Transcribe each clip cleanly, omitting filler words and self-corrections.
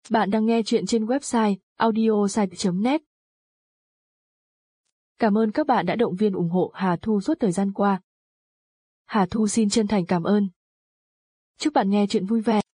Bạn đang nghe chuyện trên website audiosite.net. Cảm ơn các bạn đã động viên ủng hộ Hà Thu suốt thời gian qua. Hà Thu xin chân thành cảm ơn. Chúc bạn nghe chuyện vui vẻ.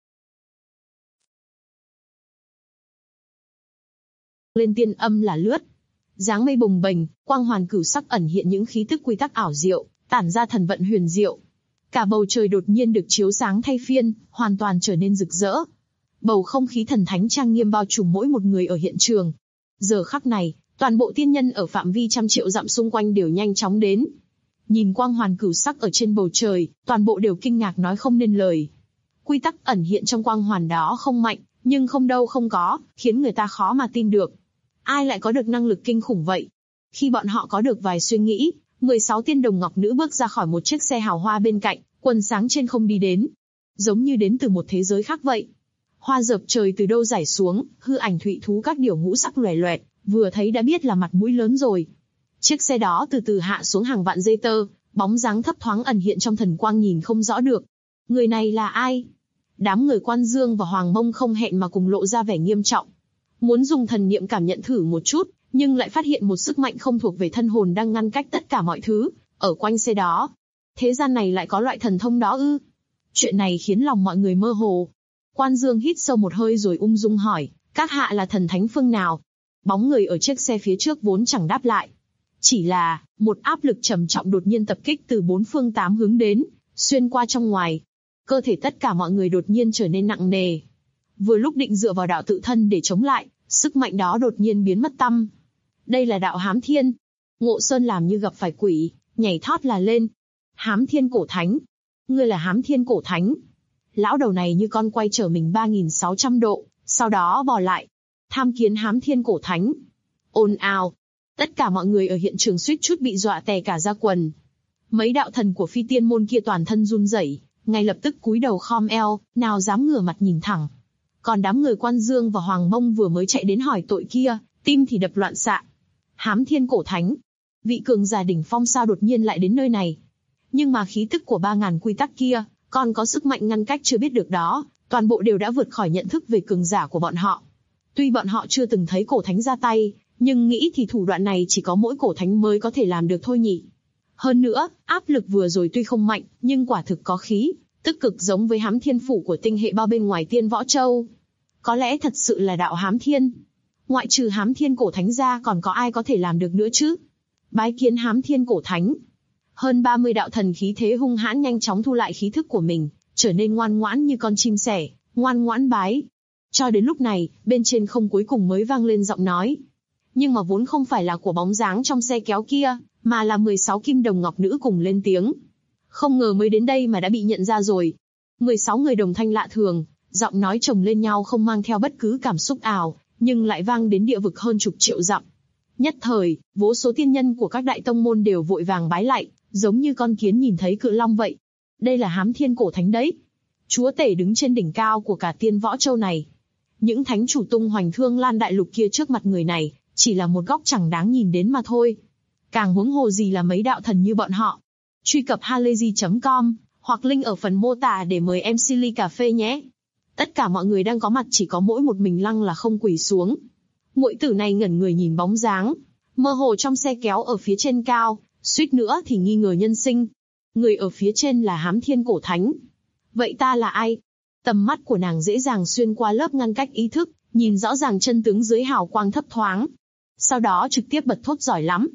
Lên tiên âm là lướt. Dáng mây bồng bềnh, quang hoàn cửu sắc ẩn hiện những khí tức quy tắc ảo diệu, tản ra thần vận huyền diệu. Cả bầu trời đột nhiên được chiếu sáng thay phiên, hoàn toàn trở nên rực rỡ. Bầu không khí thần thánh trang nghiêm bao trùm mỗi một người ở hiện trường. Giờ khắc này, toàn bộ tiên nhân ở phạm vi trăm triệu dặm xung quanh đều nhanh chóng đến. Nhìn quang hoàn cửu sắc ở trên bầu trời, toàn bộ đều kinh ngạc nói không nên lời. Quy tắc ẩn hiện trong quang hoàn đó không mạnh, nhưng không đâu không có, khiến người ta khó mà tin được. Ai lại có được năng lực kinh khủng vậy? Khi bọn họ có được vài suy nghĩ, 16 tiên đồng ngọc nữ bước ra khỏi một chiếc xe hào hoa bên cạnh, quần sáng trên không đi đến. Giống như đến từ một thế giới khác vậy. Hoa dợp trời từ đâu rải xuống, hư ảnh thụy thú các điểu ngũ sắc loè loẹt, vừa thấy đã biết là mặt mũi lớn rồi. Chiếc xe đó từ từ hạ xuống hàng vạn dây tơ, bóng dáng thấp thoáng ẩn hiện trong thần quang nhìn không rõ được. Người này là ai? Đám người Quan Dương và Hoàng Mông không hẹn mà cùng lộ ra vẻ nghiêm trọng. Muốn dùng thần niệm cảm nhận thử một chút, nhưng lại phát hiện một sức mạnh không thuộc về thân hồn đang ngăn cách tất cả mọi thứ, ở quanh xe đó. Thế gian này lại có loại thần thông đó ư? Chuyện này khiến lòng mọi người mơ hồ. Quan Dương hít sâu một hơi rồi ung dung hỏi, các hạ là thần thánh phương nào? Bóng người ở chiếc xe phía trước vốn chẳng đáp lại. Chỉ là, một áp lực trầm trọng đột nhiên tập kích từ bốn phương tám hướng đến, xuyên qua trong ngoài. Cơ thể tất cả mọi người đột nhiên trở nên nặng nề. Vừa lúc định dựa vào đạo tự thân để chống lại, sức mạnh đó đột nhiên biến mất tăm. Đây là đạo Hám Thiên. Ngộ Sơn làm như gặp phải quỷ, nhảy thót là lên. Hám Thiên Cổ Thánh. Ngươi là Hám Thiên Cổ Thánh. Lão đầu này như con quay trở mình 3600 độ, sau đó bò lại. Tham kiến Hám Thiên Cổ Thánh. Ồn ào. Tất cả mọi người ở hiện trường suýt chút bị dọa tè cả da quần. Mấy đạo thần của phi tiên môn kia toàn thân run rẩy, ngay lập tức cúi đầu khom eo, nào dám ngửa mặt nhìn thẳng. Còn đám người Quan Dương và Hoàng Mông vừa mới chạy đến hỏi tội kia, tim thì đập loạn xạ. Hám Thiên Cổ Thánh. Vị cường giả đỉnh phong sao đột nhiên lại đến nơi này? Nhưng mà khí tức của 3000 quy tắc kia, còn có sức mạnh ngăn cách chưa biết được đó, toàn bộ đều đã vượt khỏi nhận thức về cường giả của bọn họ. Tuy bọn họ chưa từng thấy cổ thánh ra tay, nhưng nghĩ thì thủ đoạn này chỉ có mỗi cổ thánh mới có thể làm được thôi nhỉ. Hơn nữa, áp lực vừa rồi tuy không mạnh, nhưng quả thực có khí, tức cực giống với Hám Thiên phủ của tinh hệ bao bên ngoài Tiên Võ Châu. Có lẽ thật sự là đạo Hám Thiên. Ngoại trừ Hám Thiên Cổ Thánh ra còn có ai có thể làm được nữa chứ? Bái kiến Hám Thiên Cổ Thánh. Hơn 30 đạo thần khí thế hung hãn nhanh chóng thu lại khí thức của mình, trở nên ngoan ngoãn như con chim sẻ, ngoan ngoãn bái. Cho đến lúc này, bên trên không cuối cùng mới vang lên giọng nói. Nhưng mà vốn không phải là của bóng dáng trong xe kéo kia, mà là 16 kim đồng ngọc nữ cùng lên tiếng. Không ngờ mới đến đây mà đã bị nhận ra rồi. 16 người đồng thanh lạ thường, giọng nói chồng lên nhau không mang theo bất cứ cảm xúc ảo, nhưng lại vang đến địa vực hơn chục triệu dặm. Nhất thời, vô số tiên nhân của các đại tông môn đều vội vàng bái lạy, giống như con kiến nhìn thấy cự long vậy. Đây là Hám Thiên Cổ Thánh đấy. Chúa tể đứng trên đỉnh cao của cả Tiên Võ Châu này. Những thánh chủ tung hoành Thương Lan đại lục kia trước mặt người này, chỉ là một góc chẳng đáng nhìn đến mà thôi. Càng huống hồ gì là mấy đạo thần như bọn họ. Truy cập halayzi.com, hoặc link ở phần mô tả để mời em ly cà phê nhé. Tất cả mọi người đang có mặt chỉ có mỗi một mình Lăng là không quỳ xuống. Muội tử này ngẩn người nhìn bóng dáng, mơ hồ trong xe kéo ở phía trên cao, suýt nữa thì nghi ngờ nhân sinh. Người ở phía trên là Hám Thiên Cổ Thánh. Vậy ta là ai? Tầm mắt của nàng dễ dàng xuyên qua lớp ngăn cách ý thức, nhìn rõ ràng chân tướng dưới hào quang thấp thoáng. Sau đó trực tiếp bật thốt giỏi lắm.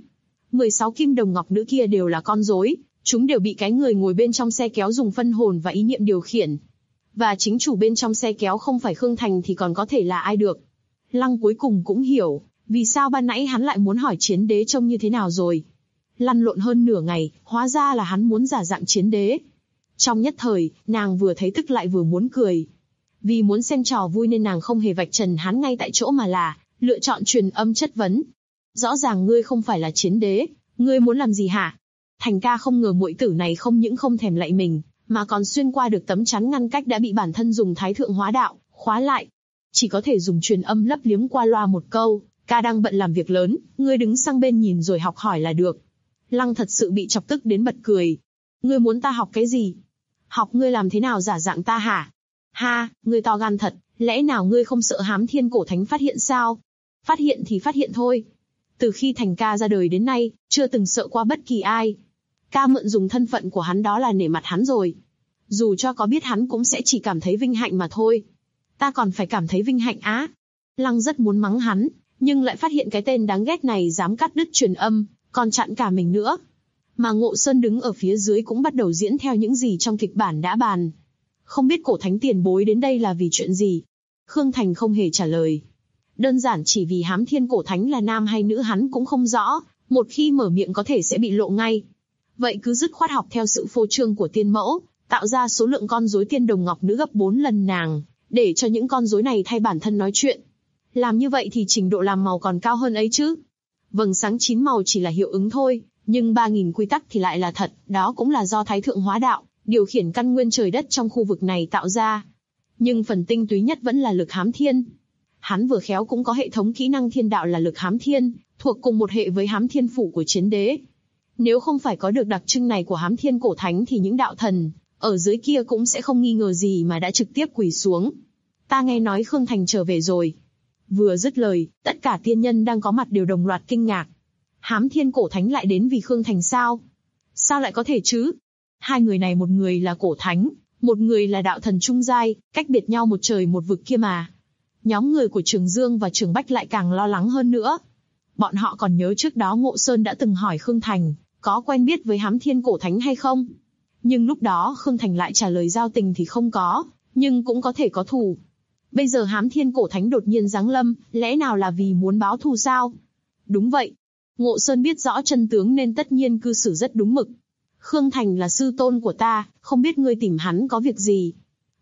16 kim đồng ngọc nữ kia đều là con rối, chúng đều bị cái người ngồi bên trong xe kéo dùng phân hồn và ý niệm điều khiển. Và chính chủ bên trong xe kéo không phải Khương Thành thì còn có thể là ai được. Lăng cuối cùng cũng hiểu, vì sao ban nãy hắn lại muốn hỏi chiến đế trông như thế nào rồi. Lăn lộn hơn nửa ngày, hóa ra là hắn muốn giả dạng chiến đế. Trong nhất thời, nàng vừa thấy tức lại vừa muốn cười. Vì muốn xem trò vui nên nàng không hề vạch trần hắn ngay tại chỗ mà là lựa chọn truyền âm chất vấn. Rõ ràng ngươi không phải là chiến đế, ngươi muốn làm gì hả? Thành ca không ngờ muội tử này không những không thèm lạy mình, mà còn xuyên qua được tấm chắn ngăn cách đã bị bản thân dùng Thái Thượng Hóa Đạo khóa lại. Chỉ có thể dùng truyền âm lấp liếm qua loa một câu, ca đang bận làm việc lớn, ngươi đứng sang bên nhìn rồi học hỏi là được. Lăng thật sự bị chọc tức đến bật cười. Ngươi muốn ta học cái gì? Học ngươi làm thế nào giả dạng ta hả? Ha, ngươi to gan thật, lẽ nào ngươi không sợ Hám Thiên Cổ Thánh phát hiện sao? Phát hiện thì phát hiện thôi. Từ khi Thành ca ra đời đến nay, chưa từng sợ qua bất kỳ ai. Ca mượn dùng thân phận của hắn đó là nể mặt hắn rồi. Dù cho có biết hắn cũng sẽ chỉ cảm thấy vinh hạnh mà thôi. Ta còn phải cảm thấy vinh hạnh á. Lăng rất muốn mắng hắn, nhưng lại phát hiện cái tên đáng ghét này dám cắt đứt truyền âm, còn chặn cả mình nữa. Mà Ngộ Sơn đứng ở phía dưới cũng bắt đầu diễn theo những gì trong kịch bản đã bàn. Không biết Cổ Thánh tiền bối đến đây là vì chuyện gì? Khương Thành không hề trả lời. Đơn giản chỉ vì Hám Thiên Cổ Thánh là nam hay nữ hắn cũng không rõ, một khi mở miệng có thể sẽ bị lộ ngay. Vậy cứ dứt khoát học theo sự phô trương của tiên mẫu, tạo ra số lượng con rối tiên đồng ngọc nữ gấp 4 lần nàng, để cho những con rối này thay bản thân nói chuyện. Làm như vậy thì trình độ làm màu còn cao hơn ấy chứ. Vầng sáng 9 màu chỉ là hiệu ứng thôi, nhưng 3.000 quy tắc thì lại là thật, đó cũng là do Thái Thượng Hóa Đạo, điều khiển căn nguyên trời đất trong khu vực này tạo ra. Nhưng phần tinh túy nhất vẫn là lực Hám Thiên. Hắn vừa khéo cũng có hệ thống kỹ năng thiên đạo là lực Hám Thiên, thuộc cùng một hệ với Hám Thiên Phủ của Chiến Đế. Nếu không phải có được đặc trưng này của Hám Thiên Cổ Thánh thì những đạo thần ở dưới kia cũng sẽ không nghi ngờ gì mà đã trực tiếp quỳ xuống. Ta nghe nói Khương Thành trở về rồi. Vừa dứt lời, tất cả tiên nhân đang có mặt đều đồng loạt kinh ngạc. Hám Thiên Cổ Thánh lại đến vì Khương Thành sao? Sao lại có thể chứ? Hai người này, một người là Cổ Thánh, một người là đạo thần trung giai, cách biệt nhau một trời một vực kia mà. Nhóm người của Trường Dương và Trường Bách lại càng lo lắng hơn nữa. Bọn họ còn nhớ trước đó Ngộ Sơn đã từng hỏi Khương Thành, có quen biết với Hám Thiên Cổ Thánh hay không? Nhưng lúc đó Khương Thành lại trả lời giao tình thì không có, nhưng cũng có thể có thù. Bây giờ Hám Thiên Cổ Thánh đột nhiên giáng lâm, lẽ nào là vì muốn báo thù sao? Đúng vậy. Ngộ Sơn biết rõ chân tướng nên tất nhiên cư xử rất đúng mực. Khương Thành là sư tôn của ta, không biết ngươi tìm hắn có việc gì?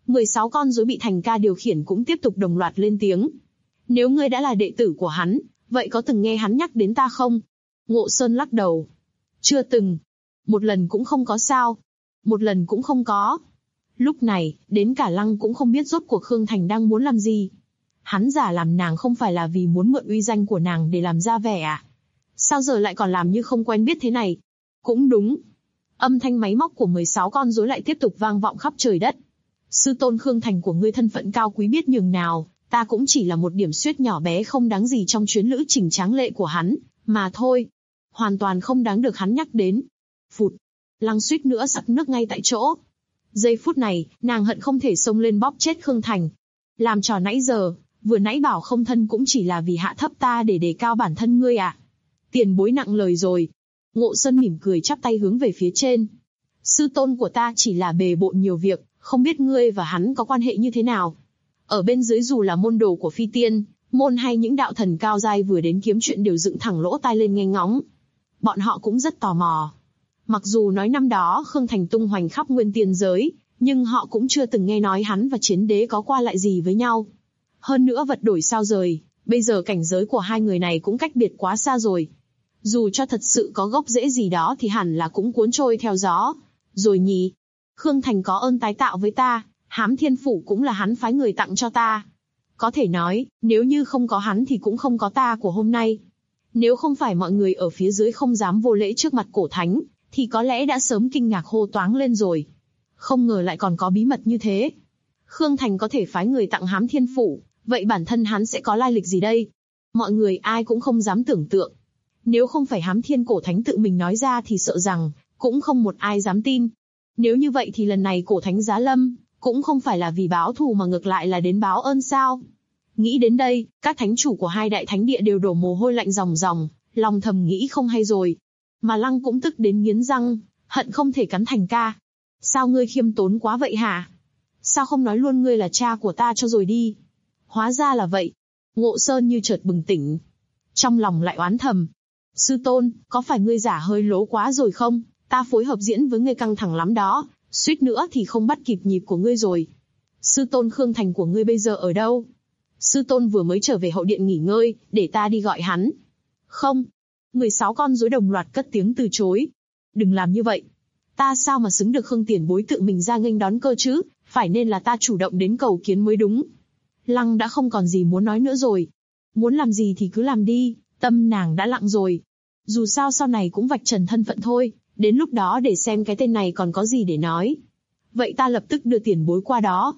16 con rối bị Thành ca điều khiển cũng tiếp tục đồng loạt lên tiếng. Nếu ngươi đã là đệ tử của hắn, vậy có từng nghe hắn nhắc đến ta không? Ngộ Sơn lắc đầu. Chưa từng. Một lần cũng không có sao. Một lần cũng không có. Lúc này, đến cả Lăng cũng không biết rốt cuộc Khương Thành đang muốn làm gì. Hắn giả làm nàng không phải là vì muốn mượn uy danh của nàng để làm ra vẻ à? Sao giờ lại còn làm như không quen biết thế này? Cũng đúng. Âm thanh máy móc của 16 con rối lại tiếp tục vang vọng khắp trời đất. Sư tôn Khương Thành của ngươi thân phận cao quý biết nhường nào, ta cũng chỉ là một điểm xuyết nhỏ bé không đáng gì trong chuyến lữ trình tráng lệ của hắn, mà thôi. Hoàn toàn không đáng được hắn nhắc đến. Phụt. Lăng suýt nữa sặc nước ngay tại chỗ. Giây phút này, nàng hận không thể xông lên bóp chết Khương Thành. Làm trò nãy giờ, vừa nãy bảo không thân cũng chỉ là vì hạ thấp ta để đề cao bản thân ngươi à? Tiền bối nặng lời rồi. Ngộ Sơn mỉm cười chắp tay hướng về phía trên. Sư tôn của ta chỉ là bề bộn nhiều việc, không biết ngươi và hắn có quan hệ như thế nào. Ở bên dưới dù là môn đồ của phi tiên, môn hay những đạo thần cao giai vừa đến kiếm chuyện đều dựng thẳng lỗ tai lên nghe ngóng. Bọn họ cũng rất tò mò. Mặc dù nói năm đó Khương Thành tung hoành khắp nguyên tiên giới, nhưng họ cũng chưa từng nghe nói hắn và Chiến Đế có qua lại gì với nhau. Hơn nữa vật đổi sao rời, bây giờ cảnh giới của hai người này cũng cách biệt quá xa rồi. Dù cho thật sự có gốc rễ gì đó thì hẳn là cũng cuốn trôi theo gió. Rồi nhỉ? Khương Thành có ơn tái tạo với ta, Hám Thiên Phủ cũng là hắn phái người tặng cho ta. Có thể nói, nếu như không có hắn thì cũng không có ta của hôm nay. Nếu không phải mọi người ở phía dưới không dám vô lễ trước mặt Cổ Thánh, thì có lẽ đã sớm kinh ngạc hô toáng lên rồi. Không ngờ lại còn có bí mật như thế. Khương Thành có thể phái người tặng Hám Thiên Phủ, vậy bản thân hắn sẽ có lai lịch gì đây? Mọi người ai cũng không dám tưởng tượng. Nếu không phải Hám Thiên Cổ Thánh tự mình nói ra thì sợ rằng, cũng không một ai dám tin. Nếu như vậy thì lần này Cổ Thánh giá lâm, cũng không phải là vì báo thù mà ngược lại là đến báo ơn sao? Nghĩ đến đây, các thánh chủ của hai đại thánh địa đều đổ mồ hôi lạnh ròng ròng, lòng thầm nghĩ không hay rồi. Mà Lăng cũng tức đến nghiến răng, hận không thể cắn Thành ca. Sao ngươi khiêm tốn quá vậy hả? Sao không nói luôn ngươi là cha của ta cho rồi đi? Hóa ra là vậy. Ngộ Sơn như chợt bừng tỉnh. Trong lòng lại oán thầm. Sư tôn, có phải ngươi giả hơi lố quá rồi không? Ta phối hợp diễn với ngươi căng thẳng lắm đó, suýt nữa thì không bắt kịp nhịp của ngươi rồi. Sư tôn Khương Thành của ngươi bây giờ ở đâu? Sư tôn vừa mới trở về hậu điện nghỉ ngơi, để ta đi gọi hắn. Không. 16 con rối đồng loạt cất tiếng từ chối. Đừng làm như vậy. Ta sao mà xứng được Khương tiền bối tự mình ra nghênh đón cơ chứ, phải nên là ta chủ động đến cầu kiến mới đúng. Lăng đã không còn gì muốn nói nữa rồi. Muốn làm gì thì cứ làm đi, tâm nàng đã lặng rồi. Dù sao sau này cũng vạch trần thân phận thôi, đến lúc đó để xem cái tên này còn có gì để nói. Vậy ta lập tức đưa tiền bối qua đó.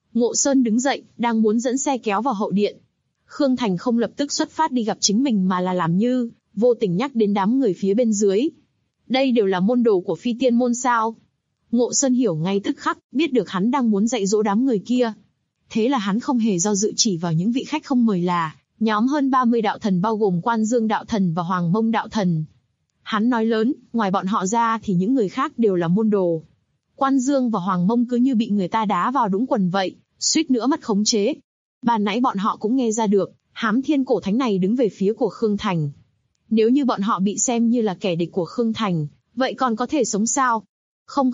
Ngộ Sơn đứng dậy, đang muốn dẫn xe kéo vào hậu điện. Khương Thành không lập tức xuất phát đi gặp chính mình mà là làm như vô tình nhắc đến đám người phía bên dưới. Đây đều là môn đồ của Phi Tiên môn sao? Ngộ Sơn hiểu ngay tức khắc, biết được hắn đang muốn dạy dỗ đám người kia. Thế là hắn không hề do dự chỉ vào những vị khách không mời là nhóm hơn 30 đạo thần bao gồm Quan Dương đạo thần và Hoàng Mông đạo thần. Hắn nói lớn, ngoài bọn họ ra thì những người khác đều là môn đồ. Quan Dương và Hoàng Mông cứ như bị người ta đá vào đũng quần vậy, suýt nữa mất khống chế. Ban nãy bọn họ cũng nghe ra được, Hám Thiên cổ thánh này đứng về phía của Khương Thành. Nếu như bọn họ bị xem như là kẻ địch của Khương Thành, vậy còn có thể sống sao? Không,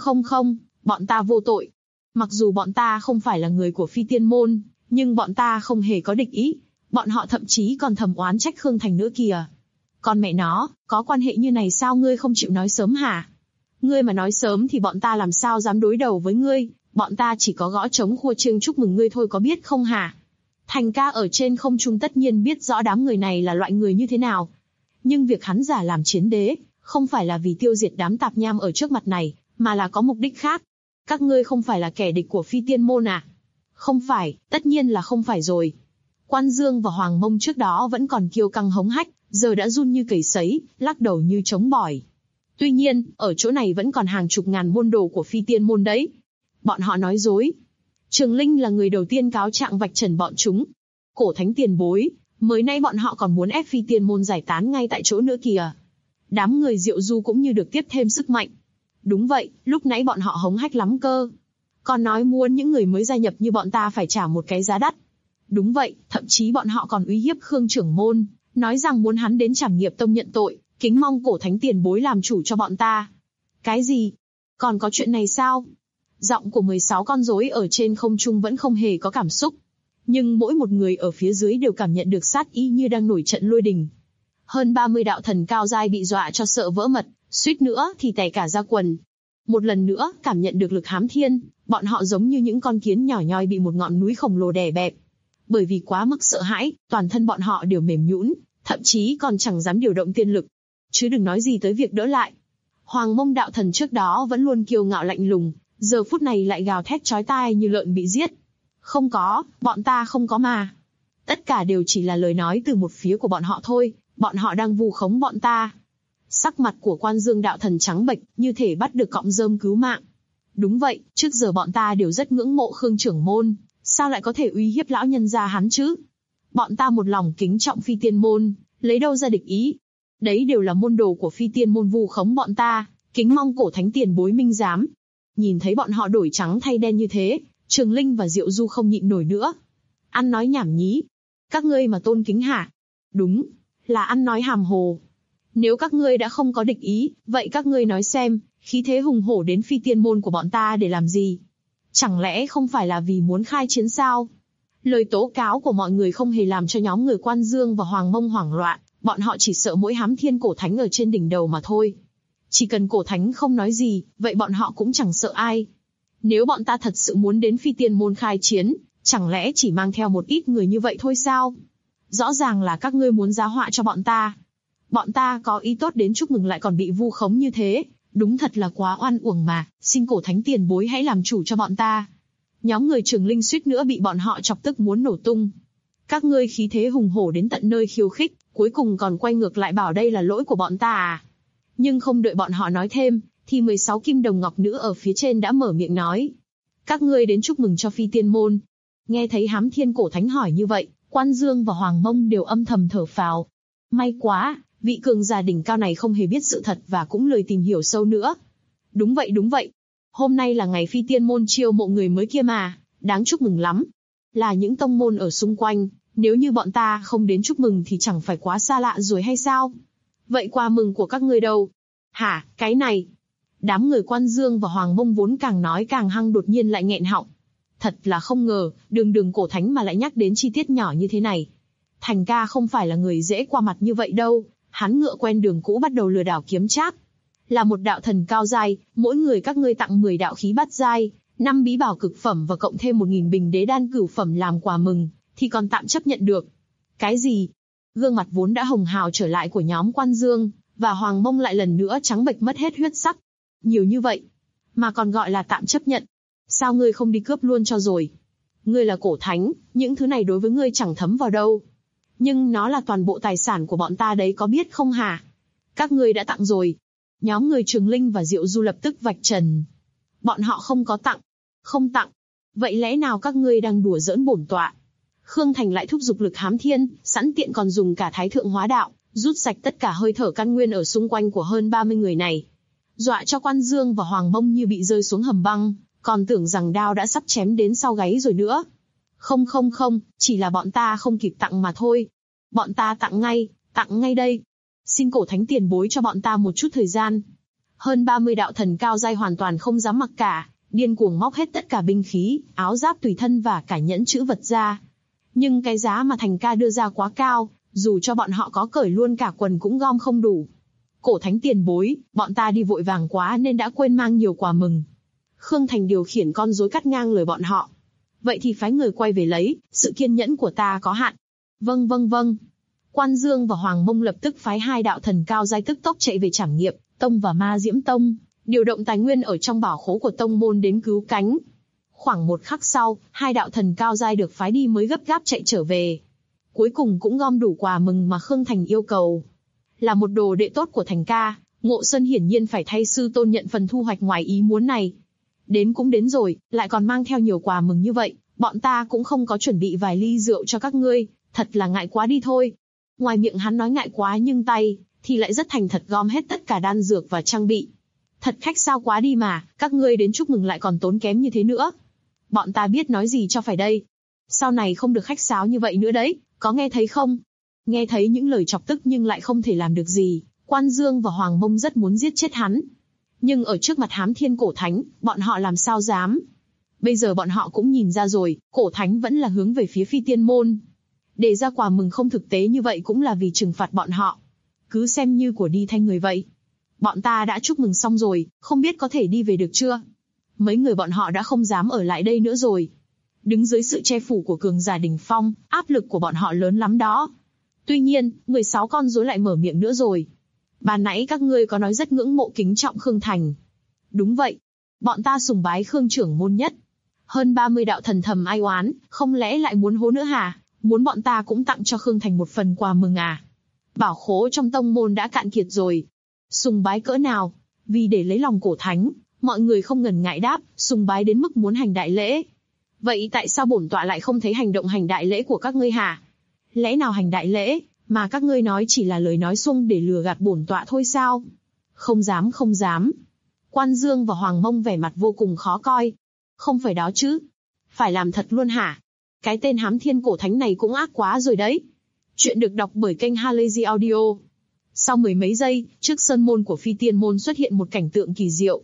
bọn ta vô tội. Mặc dù bọn ta không phải là người của Phi Tiên môn, nhưng bọn ta không hề có địch ý. Bọn họ thậm chí còn thầm oán trách Khương Thành nữa kìa. Con mẹ nó, có quan hệ như này sao ngươi không chịu nói sớm hả? Ngươi mà nói sớm thì bọn ta làm sao dám đối đầu với ngươi, bọn ta chỉ có gõ trống khua chiêng chúc mừng ngươi thôi có biết không hả? Thành ca ở trên không trung tất nhiên biết rõ đám người này là loại người như thế nào. Nhưng việc hắn giả làm chiến đế, không phải là vì tiêu diệt đám tạp nham ở trước mặt này, mà là có mục đích khác. Các ngươi không phải là kẻ địch của Phi Tiên môn à? Không phải, tất nhiên là không phải rồi. Quan Dương và Hoàng Mông trước đó vẫn còn kiêu căng hống hách, giờ đã run như cầy sấy, lắc đầu như trống bỏi. Tuy nhiên, ở chỗ này vẫn còn hàng chục ngàn môn đồ của Phi Tiên môn đấy. Bọn họ nói dối. Trường Linh là người đầu tiên cáo trạng vạch trần bọn chúng. Cổ thánh tiền bối, mới nay bọn họ còn muốn ép Phi Tiên môn giải tán ngay tại chỗ nữa kìa. Đám người Diệu Du cũng như được tiếp thêm sức mạnh. Đúng vậy, lúc nãy bọn họ hống hách lắm cơ. Còn nói muốn những người mới gia nhập như bọn ta phải trả một cái giá đắt. Đúng vậy, thậm chí bọn họ còn uy hiếp Khương trưởng môn, nói rằng muốn hắn đến Trảm Nghiệp tông nhận tội, kính mong cổ thánh tiền bối làm chủ cho bọn ta. Cái gì? Còn có chuyện này sao? Giọng của 16 con rối ở trên không trung vẫn không hề có cảm xúc. Nhưng mỗi một người ở phía dưới đều cảm nhận được sát ý như đang nổi trận lôi đình. Hơn 30 đạo thần cao giai bị dọa cho sợ vỡ mật, suýt nữa thì tè cả ra quần. Một lần nữa cảm nhận được lực hám thiên, bọn họ giống như những con kiến nhỏ nhoi bị một ngọn núi khổng lồ đè bẹp. Bởi vì quá mức sợ hãi, toàn thân bọn họ đều mềm nhũn, thậm chí còn chẳng dám điều động tiên lực. Chứ đừng nói gì tới việc đỡ lại. Hoàng Mông đạo thần trước đó vẫn luôn kiêu ngạo lạnh lùng, giờ phút này lại gào thét chói tai như lợn bị giết. Không có, bọn ta không có mà. Tất cả đều chỉ là lời nói từ một phía của bọn họ thôi, bọn họ đang vu khống bọn ta. Sắc mặt của Quan Dương đạo thần trắng bệch, như thể bắt được cọng rơm cứu mạng. Đúng vậy, trước giờ bọn ta đều rất ngưỡng mộ Khương trưởng môn, sao lại có thể uy hiếp lão nhân gia hắn chứ? Bọn ta một lòng kính trọng Phi Tiên môn, lấy đâu ra địch ý? Đấy đều là môn đồ của Phi Tiên môn vu khống bọn ta, kính mong cổ thánh tiền bối minh giám. Nhìn thấy bọn họ đổi trắng thay đen như thế, Trường Linh và Diệu Du không nhịn nổi nữa. Ăn nói nhảm nhí. Các ngươi mà tôn kính hả? Đúng, là ăn nói hàm hồ. Nếu các ngươi đã không có địch ý, vậy các ngươi nói xem, khí thế hùng hổ đến Phi Tiên môn của bọn ta để làm gì? Chẳng lẽ không phải là vì muốn khai chiến sao? Lời tố cáo của mọi người không hề làm cho nhóm người Quan Dương và Hoàng Mông hoảng loạn, bọn họ chỉ sợ mỗi Hám Thiên cổ thánh ở trên đỉnh đầu mà thôi. Chỉ cần cổ thánh không nói gì, vậy bọn họ cũng chẳng sợ ai. Nếu bọn ta thật sự muốn đến Phi Tiên môn khai chiến, chẳng lẽ chỉ mang theo một ít người như vậy thôi sao? Rõ ràng là các ngươi muốn giá họa cho bọn ta. Bọn ta có ý tốt đến chúc mừng lại còn bị vu khống như thế, đúng thật là quá oan uổng mà, xin cổ thánh tiền bối hãy làm chủ cho bọn ta. Nhóm người Trường Linh suýt nữa bị bọn họ chọc tức muốn nổ tung. Các ngươi khí thế hùng hổ đến tận nơi khiêu khích, cuối cùng còn quay ngược lại bảo đây là lỗi của bọn ta à? Nhưng không đợi bọn họ nói thêm, thì 16 kim đồng ngọc nữ ở phía trên đã mở miệng nói. Các ngươi đến chúc mừng cho Phi Tiên môn. Nghe thấy Hám Thiên cổ thánh hỏi như vậy, Quan Dương và Hoàng Mông đều âm thầm thở phào. May quá, vị cường giả đỉnh cao này không hề biết sự thật và cũng lười tìm hiểu sâu nữa. Đúng vậy. Hôm nay là ngày Phi Tiên môn chiêu mộ người mới kia mà, đáng chúc mừng lắm. Là những tông môn ở xung quanh, nếu như bọn ta không đến chúc mừng thì chẳng phải quá xa lạ rồi hay sao? Vậy quà mừng của các ngươi đâu? Hả, cái này? Đám người Quan Dương và Hoàng Mông vốn càng nói càng hăng đột nhiên lại nghẹn họng. Thật là không ngờ, đường cổ thánh mà lại nhắc đến chi tiết nhỏ như thế này. Thành ca không phải là người dễ qua mặt như vậy đâu, hắn ngựa quen đường cũ bắt đầu lừa đảo kiếm trác. Là một đạo thần cao giai, mỗi người các ngươi tặng 10 đạo khí bát giai, 5 bí bảo cực phẩm và cộng thêm 1000 bình đế đan cửu phẩm làm quà mừng, thì còn tạm chấp nhận được. Cái gì? Gương mặt vốn đã hồng hào trở lại của nhóm Quan Dương và Hoàng Mông lại lần nữa trắng bệch mất hết huyết sắc. Nhiều như vậy, mà còn gọi là tạm chấp nhận. Sao ngươi không đi cướp luôn cho rồi? Ngươi là cổ thánh, những thứ này đối với ngươi chẳng thấm vào đâu. Nhưng nó là toàn bộ tài sản của bọn ta đấy, có biết không hả? Các ngươi đã tặng rồi. Nhóm người Trường Linh và Diệu Du lập tức vạch trần. Bọn họ không có tặng. Không tặng. Vậy lẽ nào các ngươi đang đùa giỡn bổn tọa? Khương Thành lại thúc giục lực hám thiên, sẵn tiện còn dùng cả thái thượng hóa đạo, rút sạch tất cả hơi thở căn nguyên ở xung quanh của hơn 30 người này. Dọa cho Quan Dương và Hoàng Mông như bị rơi xuống hầm băng, còn tưởng rằng đao đã sắp chém đến sau gáy rồi nữa. Không, chỉ là bọn ta không kịp tặng mà thôi. Bọn ta tặng ngay đây. Xin cổ thánh tiền bối cho bọn ta một chút thời gian. Hơn 30 đạo thần cao giai hoàn toàn không dám mặc cả, điên cuồng móc hết tất cả binh khí, áo giáp tùy thân và cả nhẫn chữ vật ra. Nhưng cái giá mà Thành ca đưa ra quá cao, dù cho bọn họ có cởi luôn cả quần cũng gom không đủ. Cổ thánh tiền bối, bọn ta đi vội vàng quá nên đã quên mang nhiều quà mừng. Khương Thành điều khiển con rối cắt ngang lời bọn họ. Vậy thì phái người quay về lấy, sự kiên nhẫn của ta có hạn. Vâng. Quan Dương và Hoàng Mông lập tức phái 2 đạo thần cao giai tức tốc chạy về Trảm Nghiệm Tông và Ma Diễm Tông, điều động tài nguyên ở trong bảo khố của tông môn đến cứu cánh. Khoảng một khắc sau, 2 đạo thần cao giai được phái đi mới gấp gáp chạy trở về. Cuối cùng cũng gom đủ quà mừng mà Khương Thành yêu cầu. Là một đồ đệ tốt của Thành ca, Ngộ Sơn hiển nhiên phải thay sư tôn nhận phần thu hoạch ngoài ý muốn này. Đến cũng đến rồi, lại còn mang theo nhiều quà mừng như vậy, bọn ta cũng không có chuẩn bị vài ly rượu cho các ngươi, thật là ngại quá đi thôi. Ngoài miệng hắn nói ngại quá nhưng tay thì lại rất thành thật gom hết tất cả đan dược và trang bị. Thật khách sao quá đi mà, các ngươi đến chúc mừng lại còn tốn kém như thế nữa. Bọn ta biết nói gì cho phải đây. Sau này không được khách sáo như vậy nữa đấy, có nghe thấy không? Nghe thấy những lời chọc tức nhưng lại không thể làm được gì, Quan Dương và Hoàng Mông rất muốn giết chết hắn. Nhưng ở trước mặt Hám Thiên cổ thánh, bọn họ làm sao dám? Bây giờ bọn họ cũng nhìn ra rồi, cổ thánh vẫn là hướng về phía Phi Tiên môn. Để ra quà mừng không thực tế như vậy cũng là vì trừng phạt bọn họ. Cứ xem như của đi thanh người vậy. Bọn ta đã chúc mừng xong rồi, không biết có thể đi về được chưa? Mấy người bọn họ đã không dám ở lại đây nữa rồi. Đứng dưới sự che phủ của cường giả đỉnh phong, áp lực của bọn họ lớn lắm đó. Tuy nhiên, 16 con rối lại mở miệng nữa rồi. Ban nãy các ngươi có nói rất ngưỡng mộ kính trọng Khương Thành. Đúng vậy. Bọn ta sùng bái Khương trưởng môn nhất. Hơn 30 đạo thần thầm ai oán, không lẽ lại muốn hố nữa hả? Muốn bọn ta cũng tặng cho Khương Thành một phần quà mừng à? Bảo khố trong tông môn đã cạn kiệt rồi. Sùng bái cỡ nào? Vì để lấy lòng cổ thánh, mọi người không ngần ngại đáp, sùng bái đến mức muốn hành đại lễ. Vậy tại sao bổn tọa lại không thấy hành động hành đại lễ của các ngươi hả? Lẽ nào hành đại lễ, mà các ngươi nói chỉ là lời nói suông để lừa gạt bổn tọa thôi sao? Không dám. Quan Dương và Hoàng Mông vẻ mặt vô cùng khó coi. Không phải đó chứ. Phải làm thật luôn hả? Cái tên Hám Thiên cổ thánh này cũng ác quá rồi đấy. Chuyện được đọc bởi kênh Halazy Audio. Sau mười mấy giây, trước sơn môn của Phi Tiên môn xuất hiện một cảnh tượng kỳ diệu.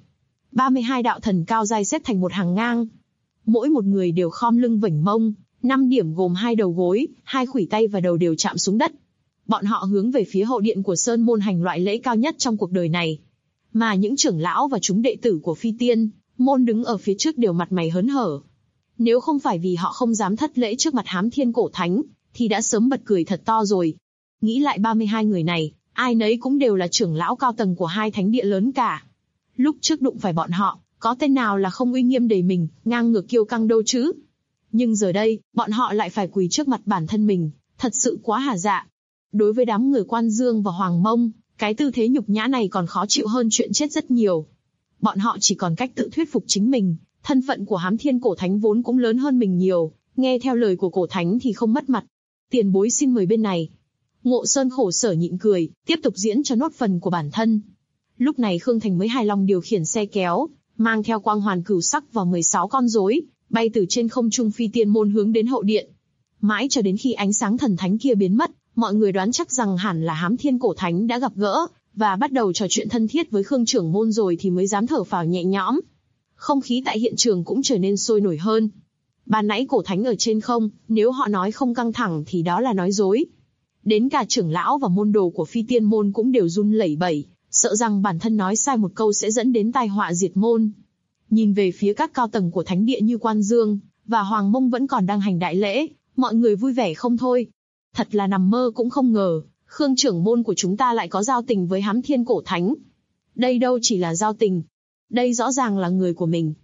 32 đạo thần cao giai xếp thành một hàng ngang. Mỗi một người đều khom lưng vểnh mông, 5 điểm gồm 2 đầu gối, 2 khuỷu tay và đầu đều chạm xuống đất. Bọn họ hướng về phía hậu điện của sơn môn hành loại lễ cao nhất trong cuộc đời này. Mà những trưởng lão và chúng đệ tử của Phi Tiên môn đứng ở phía trước đều mặt mày hớn hở. Nếu không phải vì họ không dám thất lễ trước mặt Hám Thiên cổ thánh, thì đã sớm bật cười thật to rồi. Nghĩ lại 32 người này, ai nấy cũng đều là trưởng lão cao tầng của 2 thánh địa lớn cả. Lúc trước đụng phải bọn họ, có tên nào là không uy nghiêm đầy mình, ngang ngược kiêu căng đâu chứ? Nhưng giờ đây, bọn họ lại phải quỳ trước mặt bản thân mình, thật sự quá hả dạ. Đối với đám người Quan Dương và Hoàng Mông, cái tư thế nhục nhã này còn khó chịu hơn chuyện chết rất nhiều. Bọn họ chỉ còn cách tự thuyết phục chính mình, thân phận của Hám Thiên cổ thánh vốn cũng lớn hơn mình nhiều, nghe theo lời của cổ thánh thì không mất mặt. Tiền bối xin mời bên này. Ngộ Sơn khổ sở nhịn cười, tiếp tục diễn cho nốt phần của bản thân. Lúc này Khương Thành mới hài lòng điều khiển xe kéo, mang theo quang hoàn cửu sắc và 16 con rối, bay từ trên không trung Phi Tiên môn hướng đến hậu điện. Mãi cho đến khi ánh sáng thần thánh kia biến mất, mọi người đoán chắc rằng hẳn là Hám Thiên cổ thánh đã gặp gỡ, và bắt đầu trò chuyện thân thiết với Khương trưởng môn rồi thì mới dám thở phào nhẹ nhõm. Không khí tại hiện trường cũng trở nên sôi nổi hơn. Ban nãy cổ thánh ở trên không, nếu họ nói không căng thẳng thì đó là nói dối. Đến cả trưởng lão và môn đồ của Phi Tiên môn cũng đều run lẩy bẩy, sợ rằng bản thân nói sai một câu sẽ dẫn đến tai họa diệt môn. Nhìn về phía các cao tầng của thánh địa như Quan Dương và Hoàng Mông vẫn còn đang hành đại lễ, mọi người vui vẻ không thôi. Thật là nằm mơ cũng không ngờ, Khương trưởng môn của chúng ta lại có giao tình với Hám Thiên cổ thánh. Đây đâu chỉ là giao tình, đây rõ ràng là người của mình.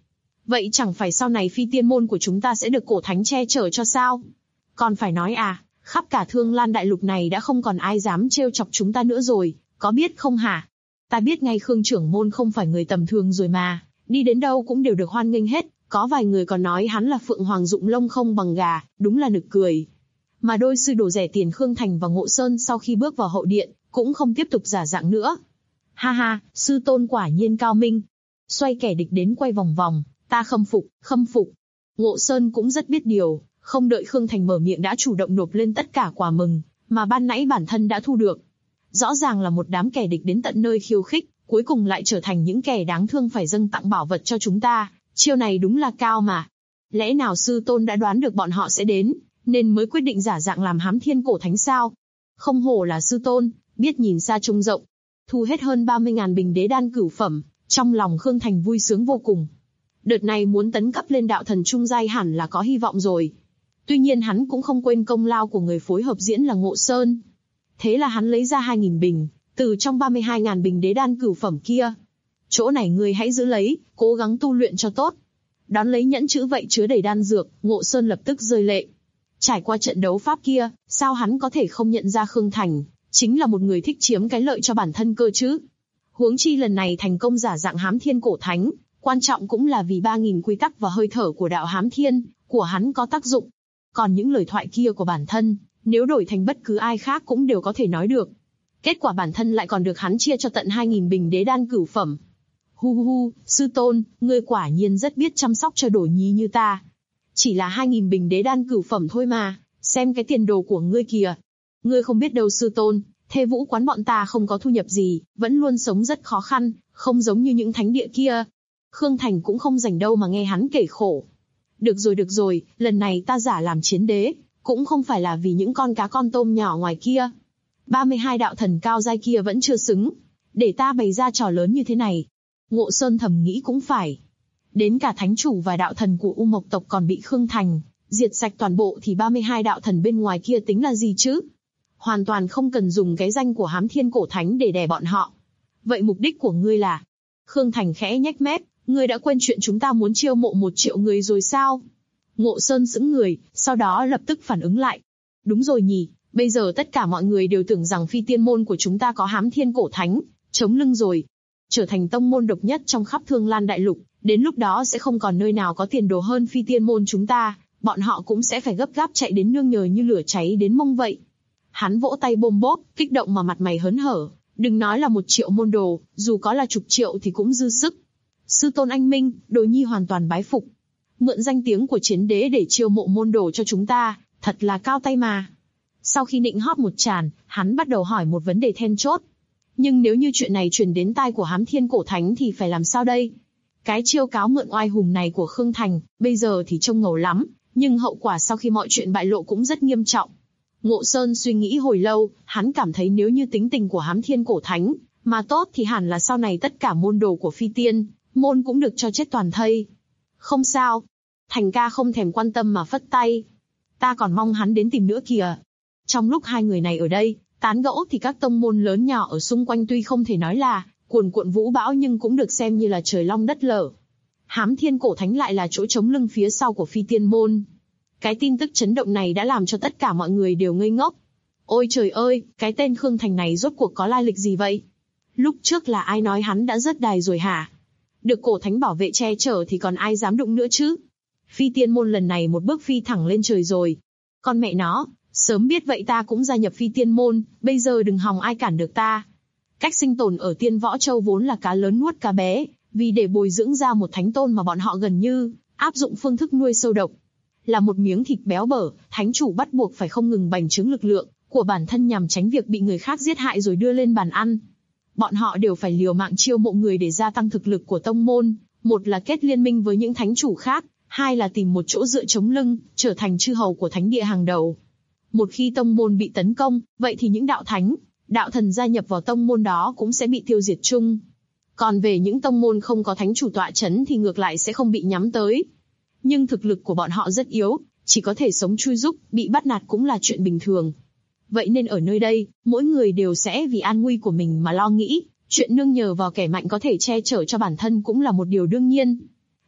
Vậy chẳng phải sau này phi tiên môn của chúng ta sẽ được cổ thánh che chở cho sao? Còn phải nói à, khắp cả Thương Lan đại lục này đã không còn ai dám trêu chọc chúng ta nữa rồi, có biết không hả? Ta biết ngay Khương trưởng môn không phải người tầm thường rồi mà, đi đến đâu cũng đều được hoan nghênh hết, có vài người còn nói hắn là phượng hoàng dụng lông không bằng gà, đúng là nực cười. Mà đôi sư đồ rẻ tiền Khương Thành và Ngộ Sơn sau khi bước vào hậu điện, cũng không tiếp tục giả dạng nữa. Ha ha, sư tôn quả nhiên cao minh. Xoay kẻ địch đến quay vòng vòng, ta khâm phục, khâm phục. Ngộ Sơn cũng rất biết điều, không đợi Khương Thành mở miệng đã chủ động nộp lên tất cả quà mừng, mà ban nãy bản thân đã thu được. Rõ ràng là một đám kẻ địch đến tận nơi khiêu khích, cuối cùng lại trở thành những kẻ đáng thương phải dâng tặng bảo vật cho chúng ta, chiêu này đúng là cao mà. Lẽ nào sư tôn đã đoán được bọn họ sẽ đến, nên mới quyết định giả dạng làm Hám Thiên Cổ Thánh sao? Không hổ là sư tôn, biết nhìn xa trông rộng. Thu hết hơn 30.000 bình đế đan cửu phẩm, trong lòng Khương Thành vui sướng vô cùng. Đợt này muốn tấn cấp lên đạo thần trung giai hẳn là có hy vọng rồi. Tuy nhiên hắn cũng không quên công lao của người phối hợp diễn là Ngộ Sơn. Thế là hắn lấy ra 2.000 bình, từ trong 32.000 bình đế đan cửu phẩm kia. Chỗ này ngươi hãy giữ lấy, cố gắng tu luyện cho tốt. Đón lấy nhẫn chữ vậy chứa đầy đan dược, Ngộ Sơn lập tức rơi lệ. Trải qua trận đấu pháp kia, sao hắn có thể không nhận ra Khương Thành chính là một người thích chiếm cái lợi cho bản thân cơ chứ? Huống chi lần này thành công giả dạng Hám Thiên Cổ Thánh, quan trọng cũng là vì 3.000 quy tắc và hơi thở của đạo Hám Thiên của hắn có tác dụng. Còn những lời thoại kia của bản thân, nếu đổi thành bất cứ ai khác cũng đều có thể nói được. Kết quả bản thân lại còn được hắn chia cho tận 2.000 bình đế đan cửu phẩm. Hu hu hu, sư tôn, ngươi quả nhiên rất biết chăm sóc cho đồ nhi như ta. Chỉ là 2.000 bình đế đan cửu phẩm thôi mà, xem cái tiền đồ của ngươi kìa. Ngươi không biết đâu sư tôn, Thê Vũ quán bọn ta không có thu nhập gì, vẫn luôn sống rất khó khăn, không giống như những thánh địa kia. Khương Thành cũng không rảnh đâu mà nghe hắn kể khổ. Được rồi, lần này ta giả làm chiến đế, cũng không phải là vì những con cá con tôm nhỏ ngoài kia. 32 đạo thần cao giai kia vẫn chưa xứng, để ta bày ra trò lớn như thế này. Ngộ Sơn thầm nghĩ cũng phải. Đến cả thánh chủ và đạo thần của U Mộc tộc còn bị Khương Thành diệt sạch toàn bộ thì 32 đạo thần bên ngoài kia tính là gì chứ? Hoàn toàn không cần dùng cái danh của Hám Thiên Cổ Thánh để đè bọn họ. Vậy mục đích của ngươi là? Khương Thành khẽ nhếch mép, ngươi đã quên chuyện chúng ta muốn chiêu mộ 1 triệu người rồi sao? Ngộ Sơn sững người, sau đó lập tức phản ứng lại. Đúng rồi nhỉ, bây giờ tất cả mọi người đều tưởng rằng phi tiên môn của chúng ta có Hám Thiên Cổ Thánh chống lưng rồi, trở thành tông môn độc nhất trong khắp Thương Lan đại lục. Đến lúc đó sẽ không còn nơi nào có tiền đồ hơn phi tiên môn chúng ta, bọn họ cũng sẽ phải gấp gáp chạy đến nương nhờ như lửa cháy đến mông vậy. Hắn vỗ tay bôm bốp, kích động mà mặt mày hớn hở. Đừng nói là 1 triệu môn đồ, dù có là chục triệu thì cũng dư sức. Sư tôn anh minh, đồ nhi hoàn toàn bái phục. Mượn danh tiếng của chiến đế để chiêu mộ môn đồ cho chúng ta, thật là cao tay mà. Sau khi nịnh hót một tràn, hắn bắt đầu hỏi một vấn đề then chốt. Nhưng nếu như chuyện này truyền đến tai của Hám Thiên Cổ Thánh thì phải làm sao đây? Cái chiêu cáo mượn oai hùng này của Khương Thành, bây giờ thì trông ngầu lắm, nhưng hậu quả sau khi mọi chuyện bại lộ cũng rất nghiêm trọng. Ngộ Sơn suy nghĩ hồi lâu, hắn cảm thấy nếu như tính tình của Hám Thiên Cổ Thánh mà tốt thì hẳn là sau này tất cả môn đồ của phi tiên môn cũng được cho chết toàn thây. Không sao. Thành ca không thèm quan tâm mà phất tay. Ta còn mong hắn đến tìm nữa kìa. Trong lúc hai người này ở đây tán gẫu thì các tông môn lớn nhỏ ở xung quanh tuy không thể nói là cuồn cuộn vũ bão nhưng cũng được xem như là trời long đất lở. Hám Thiên Cổ Thánh lại là chỗ chống lưng phía sau của phi tiên môn. Cái tin tức chấn động này đã làm cho tất cả mọi người đều ngây ngốc. Ôi trời ơi, cái tên Khương Thành này rốt cuộc có lai lịch gì vậy? Lúc trước là ai nói hắn đã rớt đài rồi hả? Được Cổ Thánh bảo vệ che chở thì còn ai dám đụng nữa chứ? Phi tiên môn lần này một bước phi thẳng lên trời rồi. Con mẹ nó, sớm biết vậy ta cũng gia nhập phi tiên môn, bây giờ đừng hòng ai cản được ta. Cách sinh tồn ở Tiên Võ Châu vốn là cá lớn nuốt cá bé, vì để bồi dưỡng ra một thánh tôn mà bọn họ gần như áp dụng phương thức nuôi sâu độc. Là một miếng thịt béo bở, thánh chủ bắt buộc phải không ngừng bành trướng lực lượng của bản thân nhằm tránh việc bị người khác giết hại rồi đưa lên bàn ăn. Bọn họ đều phải liều mạng chiêu mộ người để gia tăng thực lực của tông môn, một là kết liên minh với những thánh chủ khác, hai là tìm một chỗ dựa chống lưng, trở thành chư hầu của thánh địa hàng đầu. Một khi tông môn bị tấn công, vậy thì những đạo thánh, đạo thần gia nhập vào tông môn đó cũng sẽ bị tiêu diệt chung. Còn về những tông môn không có thánh chủ tọa chấn thì ngược lại sẽ không bị nhắm tới. Nhưng thực lực của bọn họ rất yếu, chỉ có thể sống chui rúc, bị bắt nạt cũng là chuyện bình thường. Vậy nên ở nơi đây, mỗi người đều sẽ vì an nguy của mình mà lo nghĩ, chuyện nương nhờ vào kẻ mạnh có thể che chở cho bản thân cũng là một điều đương nhiên.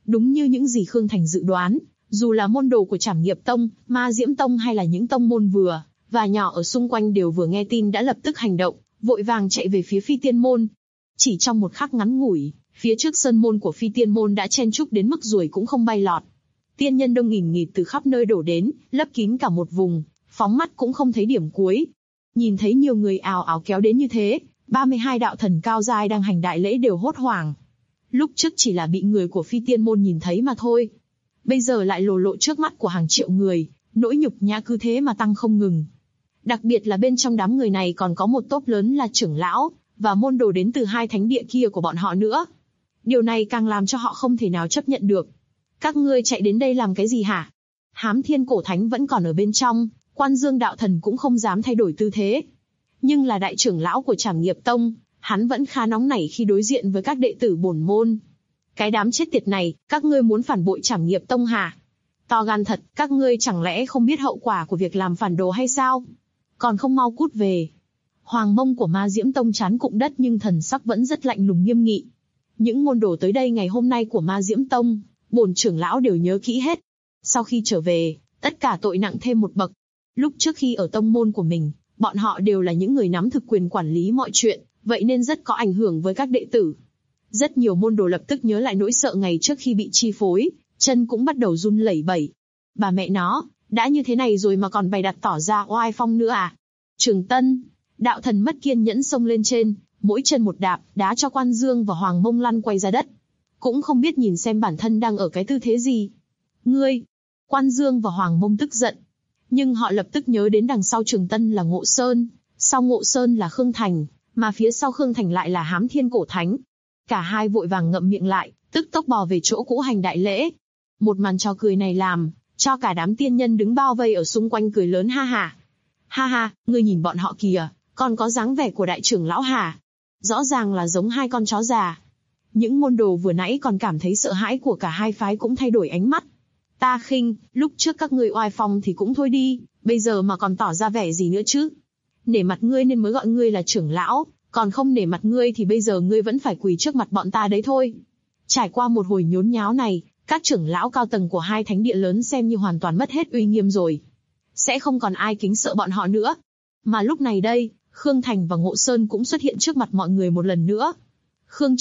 Đúng như những gì Khương Thành dự đoán, dù là môn đồ của Trảm Nghiệp Tông, Ma Diễm Tông hay là những tông môn vừa và nhỏ ở xung quanh đều vừa nghe tin đã lập tức hành động, vội vàng chạy về phía Phi Tiên Môn. Chỉ trong một khắc ngắn ngủi, phía trước sơn môn của Phi Tiên Môn đã chen chúc đến mức ruồi cũng không bay lọt. Tiên nhân đông nghìn nghịt từ khắp nơi đổ đến, lấp kín cả một vùng, phóng mắt cũng không thấy điểm cuối. Nhìn thấy nhiều người ào ào kéo đến như thế, 32 đạo thần cao giai đang hành đại lễ đều hốt hoảng. Lúc trước chỉ là bị người của Phi Tiên Môn nhìn thấy mà thôi. Bây giờ lại lộ lộ trước mắt của hàng triệu người, nỗi nhục nhã cứ thế mà tăng không ngừng. Đặc biệt là bên trong đám người này còn có một tốp lớn là trưởng lão, và môn đồ đến từ 2 thánh địa kia của bọn họ nữa. Điều này càng làm cho họ không thể nào chấp nhận được. Các ngươi chạy đến đây làm cái gì hả? Hám Thiên Cổ Thánh vẫn còn ở bên trong, Quan Dương đạo thần cũng không dám thay đổi tư thế. Nhưng là đại trưởng lão của Trảm Nghiệp Tông, hắn vẫn khá nóng nảy khi đối diện với các đệ tử bổn môn. Cái đám chết tiệt này, các ngươi muốn phản bội Trảm Nghiệp Tông hả? To gan thật, các ngươi chẳng lẽ không biết hậu quả của việc làm phản đồ hay sao? Còn không mau cút về. Hoàng mông của Ma Diễm Tông trán cụm đất nhưng thần sắc vẫn rất lạnh lùng nghiêm nghị. Những môn đồ tới đây ngày hôm nay của Ma Diễm Tông, bổn trưởng lão đều nhớ kỹ hết. Sau khi trở về, tất cả tội nặng thêm một bậc. Lúc trước khi ở tông môn của mình, bọn họ đều là những người nắm thực quyền quản lý mọi chuyện, vậy nên rất có ảnh hưởng với các đệ tử. Rất nhiều môn đồ lập tức nhớ lại nỗi sợ ngày trước khi bị chi phối, chân cũng bắt đầu run lẩy bẩy. Bà mẹ nó, đã như thế này rồi mà còn bày đặt tỏ ra oai phong nữa à? Trường Tân, đạo thần mất kiên nhẫn xông lên trên, mỗi chân một đạp, đá cho Quan Dương và Hoàng Mông lăn quay ra đất. Cũng không biết nhìn xem bản thân đang ở cái tư thế gì. Ngươi! Quan Dương và Hoàng Mông tức giận. Nhưng họ lập tức nhớ đến đằng sau Trường Tân là Ngộ Sơn, sau Ngộ Sơn là Khương Thành, mà phía sau Khương Thành lại là Hám Thiên Cổ Thánh. Cả hai vội vàng ngậm miệng lại, tức tốc bò về chỗ cũ hành đại lễ. Một màn trò cười này làm cho cả đám tiên nhân đứng bao vây ở xung quanh cười lớn ha ha. Ha ha, ngươi nhìn bọn họ kìa, còn có dáng vẻ của đại trưởng lão hả? Rõ ràng là giống 2 con chó già. Những môn đồ vừa nãy còn cảm thấy sợ hãi của cả hai phái cũng thay đổi ánh mắt. Ta khinh, lúc trước các ngươi oai phong thì cũng thôi đi, bây giờ mà còn tỏ ra vẻ gì nữa chứ? Nể mặt ngươi nên mới gọi ngươi là trưởng lão, còn không nể mặt ngươi thì bây giờ ngươi vẫn phải quỳ trước mặt bọn ta đấy thôi. Trải qua một hồi nhốn nháo này, các trưởng lão cao tầng của 2 thánh địa lớn xem như hoàn toàn mất hết uy nghiêm rồi. Sẽ không còn ai kính sợ bọn họ nữa. Mà lúc này đây, Khương Thành và Ngộ Sơn cũng xuất hiện trước mặt mọi người một lần nữa. Khương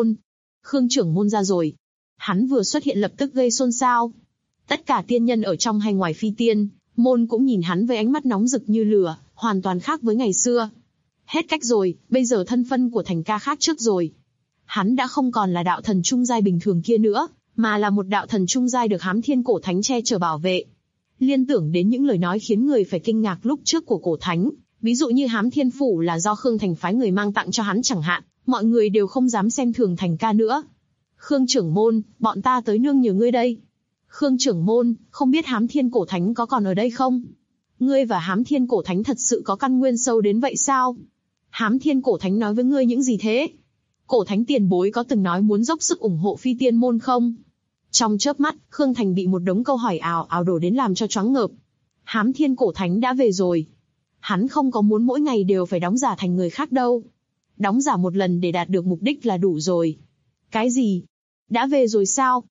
trưởng môn ra rồi. Hắn vừa xuất hiện lập tức gây xôn xao. Tất cả tiên nhân ở trong hay ngoài Phi Tiên môn cũng nhìn hắn với ánh mắt nóng rực như lửa, hoàn toàn khác với ngày xưa. Hết cách rồi, bây giờ thân phân của Thành ca khác trước rồi. Hắn đã không còn là đạo thần trung giai bình thường kia nữa, mà là một đạo thần trung giai được Hám Thiên Cổ Thánh che chở bảo vệ. Liên tưởng đến những lời nói khiến người phải kinh ngạc lúc trước của Cổ Thánh, ví dụ như Hám Thiên Phủ là do Khương Thành phái người mang tặng cho hắn chẳng hạn, mọi người đều không dám xem thường Thành ca nữa. Khương trưởng môn, bọn ta tới nương nhờ ngươi đây. Khương trưởng môn, không biết Hám Thiên Cổ Thánh có còn ở đây không? Ngươi và Hám Thiên Cổ Thánh thật sự có căn nguyên sâu đến vậy sao? Hám Thiên Cổ Thánh nói với ngươi những gì thế? Cổ Thánh tiền bối có từng nói muốn dốc sức ủng hộ Phi Tiên môn không? Trong chớp mắt, Khương Thành bị một đống câu hỏi ào ào đổ đến làm cho choáng ngợp. Hám Thiên Cổ Thánh đã về rồi. Hắn không có muốn mỗi ngày đều phải đóng giả thành người khác đâu. Đóng giả một lần để đạt được mục đích là đủ rồi. Cái gì? Đã về rồi sao?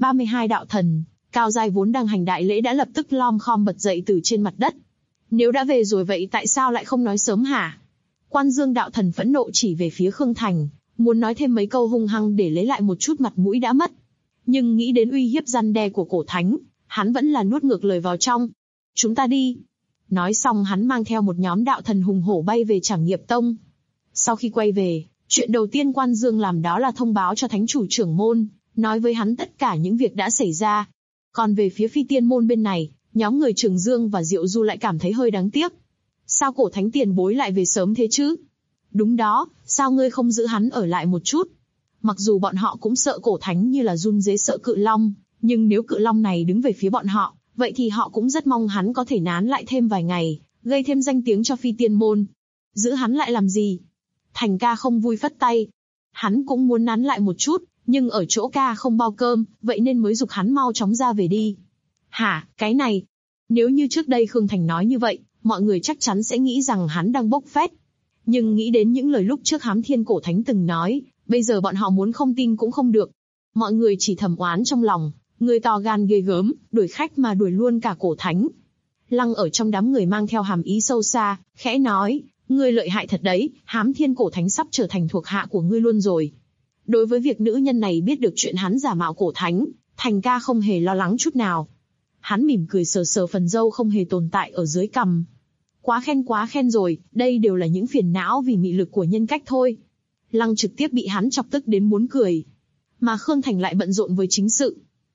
32 đạo thần, cao giai vốn đang hành đại lễ đã lập tức lom khom bật dậy từ trên mặt đất. Nếu đã về rồi vậy tại sao lại không nói sớm hả? Quan Dương đạo thần phẫn nộ chỉ về phía Khương Thành, muốn nói thêm mấy câu hung hăng để lấy lại một chút mặt mũi đã mất. Nhưng nghĩ đến uy hiếp răn đe của Cổ Thánh, hắn vẫn là nuốt ngược lời vào trong. Chúng ta đi. Nói xong hắn mang theo một nhóm đạo thần hùng hổ bay về Trảm Nghiệp Tông. Sau khi quay về, chuyện đầu tiên Quan Dương làm đó là thông báo cho Thánh chủ trưởng môn, nói với hắn tất cả những việc đã xảy ra. Còn về phía Phi Tiên môn bên này, nhóm người Trường Dương và Diệu Du lại cảm thấy hơi đáng tiếc. Sao Cổ Thánh tiền bối lại về sớm thế chứ? Đúng đó, sao ngươi không giữ hắn ở lại một chút? Mặc dù bọn họ cũng sợ Cổ Thánh như là run dế sợ cự long, nhưng nếu cự long này đứng về phía bọn họ, vậy thì họ cũng rất mong hắn có thể nán lại thêm vài ngày, gây thêm danh tiếng cho Phi Tiên môn. Giữ hắn lại làm gì? Thành ca không vui phất tay. Hắn cũng muốn nán lại một chút, nhưng ở chỗ ca không bao cơm, vậy nên mới giục hắn mau chóng ra về đi. Hả, cái này? Nếu như trước đây Khương Thành nói như vậy, mọi người chắc chắn sẽ nghĩ rằng hắn đang bốc phét. Nhưng nghĩ đến những lời lúc trước Hám Thiên Cổ Thánh từng nói, bây giờ bọn họ muốn không tin cũng không được. Mọi người chỉ thầm oán trong lòng, người to gan ghê gớm, đuổi khách mà đuổi luôn cả cổ thánh. Lăng ở trong đám người mang theo hàm ý sâu xa, khẽ nói, ngươi lợi hại thật đấy, Hám Thiên cổ thánh sắp trở thành thuộc hạ của ngươi luôn rồi. Đối với việc nữ nhân này biết được chuyện hắn giả mạo cổ thánh, Thành ca không hề lo lắng chút nào. Hắn mỉm cười sờ sờ phần râu không hề tồn tại ở dưới cằm. Quá khen rồi, đây đều là những phiền não vì mị lực của nhân cách thôi. Lăng trực tiếp bị hắn chọc tức đến muốn cười. Mà Khương Thành lại bận rộn với chính sự.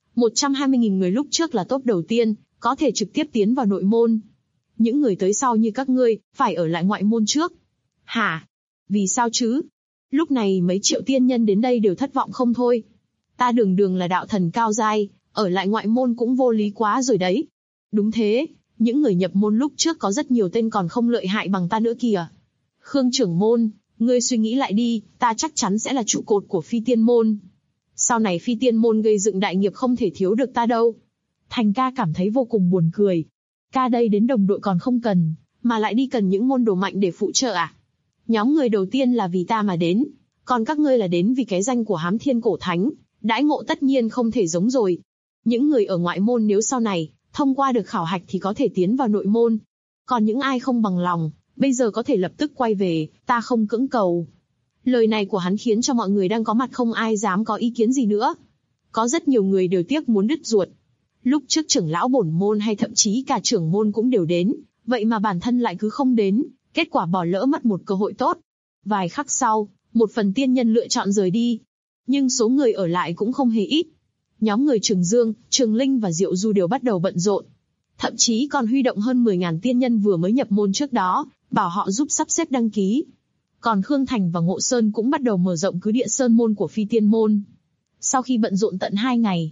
120.000 người lúc trước là top đầu tiên, có thể trực tiếp tiến vào nội môn. Những người tới sau như các ngươi, phải ở lại ngoại môn trước. Hả? Vì sao chứ? Lúc này mấy triệu tiên nhân đến đây đều thất vọng không thôi. Ta đường là đạo thần cao giai, ở lại ngoại môn cũng vô lý quá rồi đấy. Đúng thế, những người nhập môn lúc trước có rất nhiều tên còn không lợi hại bằng ta nữa kìa. Khương trưởng môn, ngươi suy nghĩ lại đi, ta chắc chắn sẽ là trụ cột của phi tiên môn. Sau này phi tiên môn gây dựng đại nghiệp không thể thiếu được ta đâu. Thành ca cảm thấy vô cùng buồn cười. Ca đây đến đồng đội còn không cần, mà lại đi cần những môn đồ mạnh để phụ trợ à? Nhóm người đầu tiên là vì ta mà đến, còn các ngươi là đến vì cái danh của Hám Thiên cổ thánh, đãi ngộ tất nhiên không thể giống rồi. Những người ở ngoại môn nếu sau này thông qua được khảo hạch thì có thể tiến vào nội môn. Còn những ai không bằng lòng, bây giờ có thể lập tức quay về, ta không cưỡng cầu. Lời này của hắn khiến cho mọi người đang có mặt không ai dám có ý kiến gì nữa. Có rất nhiều người đều tiếc muốn đứt ruột. Lúc trước trưởng lão bổn môn hay thậm chí cả trưởng môn cũng đều đến, vậy mà bản thân lại cứ không đến, kết quả bỏ lỡ mất một cơ hội tốt. Vài khắc sau, một phần tiên nhân lựa chọn rời đi. Nhưng số người ở lại cũng không hề ít. Nhóm người Trường Dương, Trường Linh và Diệu Du đều bắt đầu bận rộn. Thậm chí còn huy động hơn 10.000 tiên nhân vừa mới nhập môn trước đó, bảo họ giúp sắp xếp đăng ký. Còn Khương Thành và Ngộ Sơn cũng bắt đầu mở rộng cứ địa sơn môn của phi tiên môn. Sau khi bận rộn tận 2 ngày.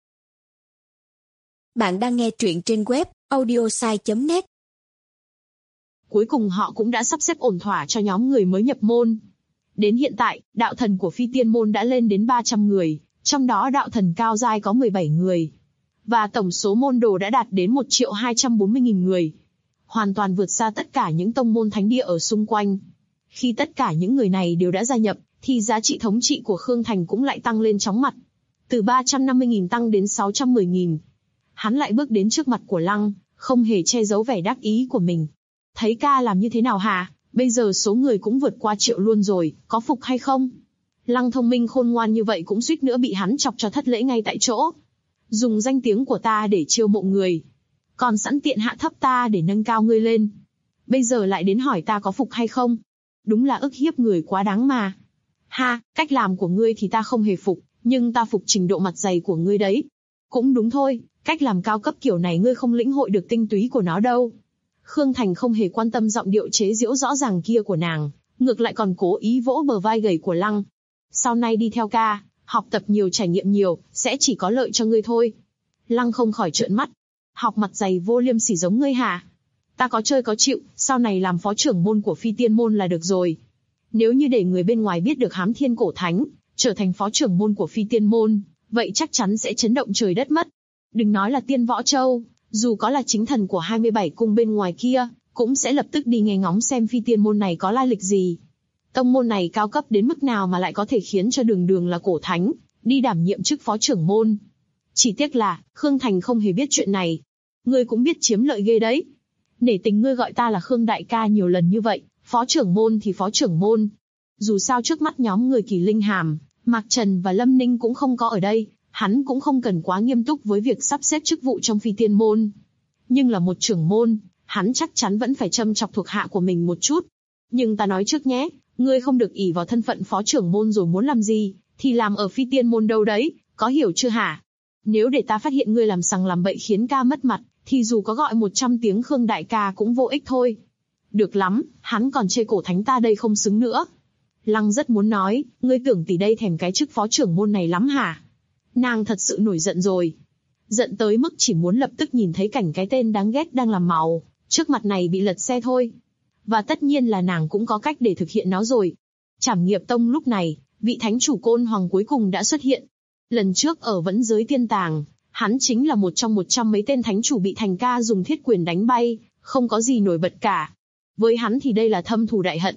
Bạn đang nghe truyện trên web audiosai.net. Cuối cùng họ cũng đã sắp xếp ổn thỏa cho nhóm người mới nhập môn. Đến hiện tại, đạo thần của phi tiên môn đã lên đến 300 người, trong đó đạo thần cao giai có 17 người. Và tổng số môn đồ đã đạt đến 1.240.000 người. Hoàn toàn vượt xa tất cả những tông môn thánh địa ở xung quanh. Khi tất cả những người này đều đã gia nhập, thì giá trị thống trị của Khương Thành cũng lại tăng lên chóng mặt. Từ 350.000 tăng đến 610.000. Hắn lại bước đến trước mặt của Lăng, không hề che giấu vẻ đắc ý của mình. Thấy ca làm như thế nào hả? Bây giờ số người cũng vượt qua 1 triệu luôn rồi, có phục hay không? Lăng thông minh khôn ngoan như vậy cũng suýt nữa bị hắn chọc cho thất lễ ngay tại chỗ. Dùng danh tiếng của ta để chiêu mộ người, còn sẵn tiện hạ thấp ta để nâng cao ngươi lên. Bây giờ lại đến hỏi ta có phục hay không? Đúng là ức hiếp người quá đáng mà. Ha, cách làm của ngươi thì ta không hề phục, nhưng ta phục trình độ mặt dày của ngươi đấy. Cũng đúng thôi, cách làm cao cấp kiểu này ngươi không lĩnh hội được tinh túy của nó đâu. Khương Thành không hề quan tâm giọng điệu chế giễu rõ ràng kia của nàng, ngược lại còn cố ý vỗ bờ vai gầy của Lăng. Sau này đi theo ca, học tập nhiều trải nghiệm nhiều, sẽ chỉ có lợi cho ngươi thôi. Lăng không khỏi trợn mắt. Học mặt dày vô liêm sỉ giống ngươi hả? Ta có chơi có chịu, sau này làm phó trưởng môn của phi tiên môn là được rồi. Nếu như để người bên ngoài biết được Hám Thiên cổ thánh, trở thành phó trưởng môn của phi tiên môn, vậy chắc chắn sẽ chấn động trời đất mất. Đừng nói là Tiên Võ Châu, dù có là chính thần của 27 cung bên ngoài kia, cũng sẽ lập tức đi nghe ngóng xem phi tiên môn này có lai lịch gì. Tông môn này cao cấp đến mức nào mà lại có thể khiến cho đường là cổ thánh, đi đảm nhiệm chức phó trưởng môn. Chỉ tiếc là, Khương Thành không hề biết chuyện này. Ngươi cũng biết chiếm lợi ghê đấy. Nể tình ngươi gọi ta là Khương đại ca nhiều lần như vậy, phó trưởng môn thì phó trưởng môn. Dù sao trước mắt nhóm người Kỳ Linh Hàm, Mạc Trần và Lâm Ninh cũng không có ở đây, hắn cũng không cần quá nghiêm túc với việc sắp xếp chức vụ trong phi tiên môn. Nhưng là một trưởng môn, hắn chắc chắn vẫn phải châm chọc thuộc hạ của mình một chút. Nhưng ta nói trước nhé, ngươi không được ỷ vào thân phận phó trưởng môn rồi muốn làm gì, thì làm ở phi tiên môn đâu đấy, có hiểu chưa hả? Nếu để ta phát hiện ngươi làm sằng làm bậy khiến ca mất mặt, thì dù có gọi 100 tiếng Khương đại ca cũng vô ích thôi. Được lắm, hắn còn chê cổ thánh ta đây không xứng nữa. Lăng rất muốn nói, ngươi tưởng tỷ đây thèm cái chức phó trưởng môn này lắm hả? Nàng thật sự nổi giận rồi. Giận tới mức chỉ muốn lập tức nhìn thấy cảnh cái tên đáng ghét đang làm màu trước mặt này bị lật xe thôi. Và tất nhiên là nàng cũng có cách để thực hiện nó rồi. Trảm Nghiệp Tông lúc này, vị thánh chủ Côn Hoàng cuối cùng đã xuất hiện. Lần trước ở Vẫn Giới Tiên Tàng, hắn chính là một trong 100 mấy tên thánh chủ bị Thành ca dùng thiết quyền đánh bay, không có gì nổi bật cả. Với hắn thì đây là thâm thù đại hận.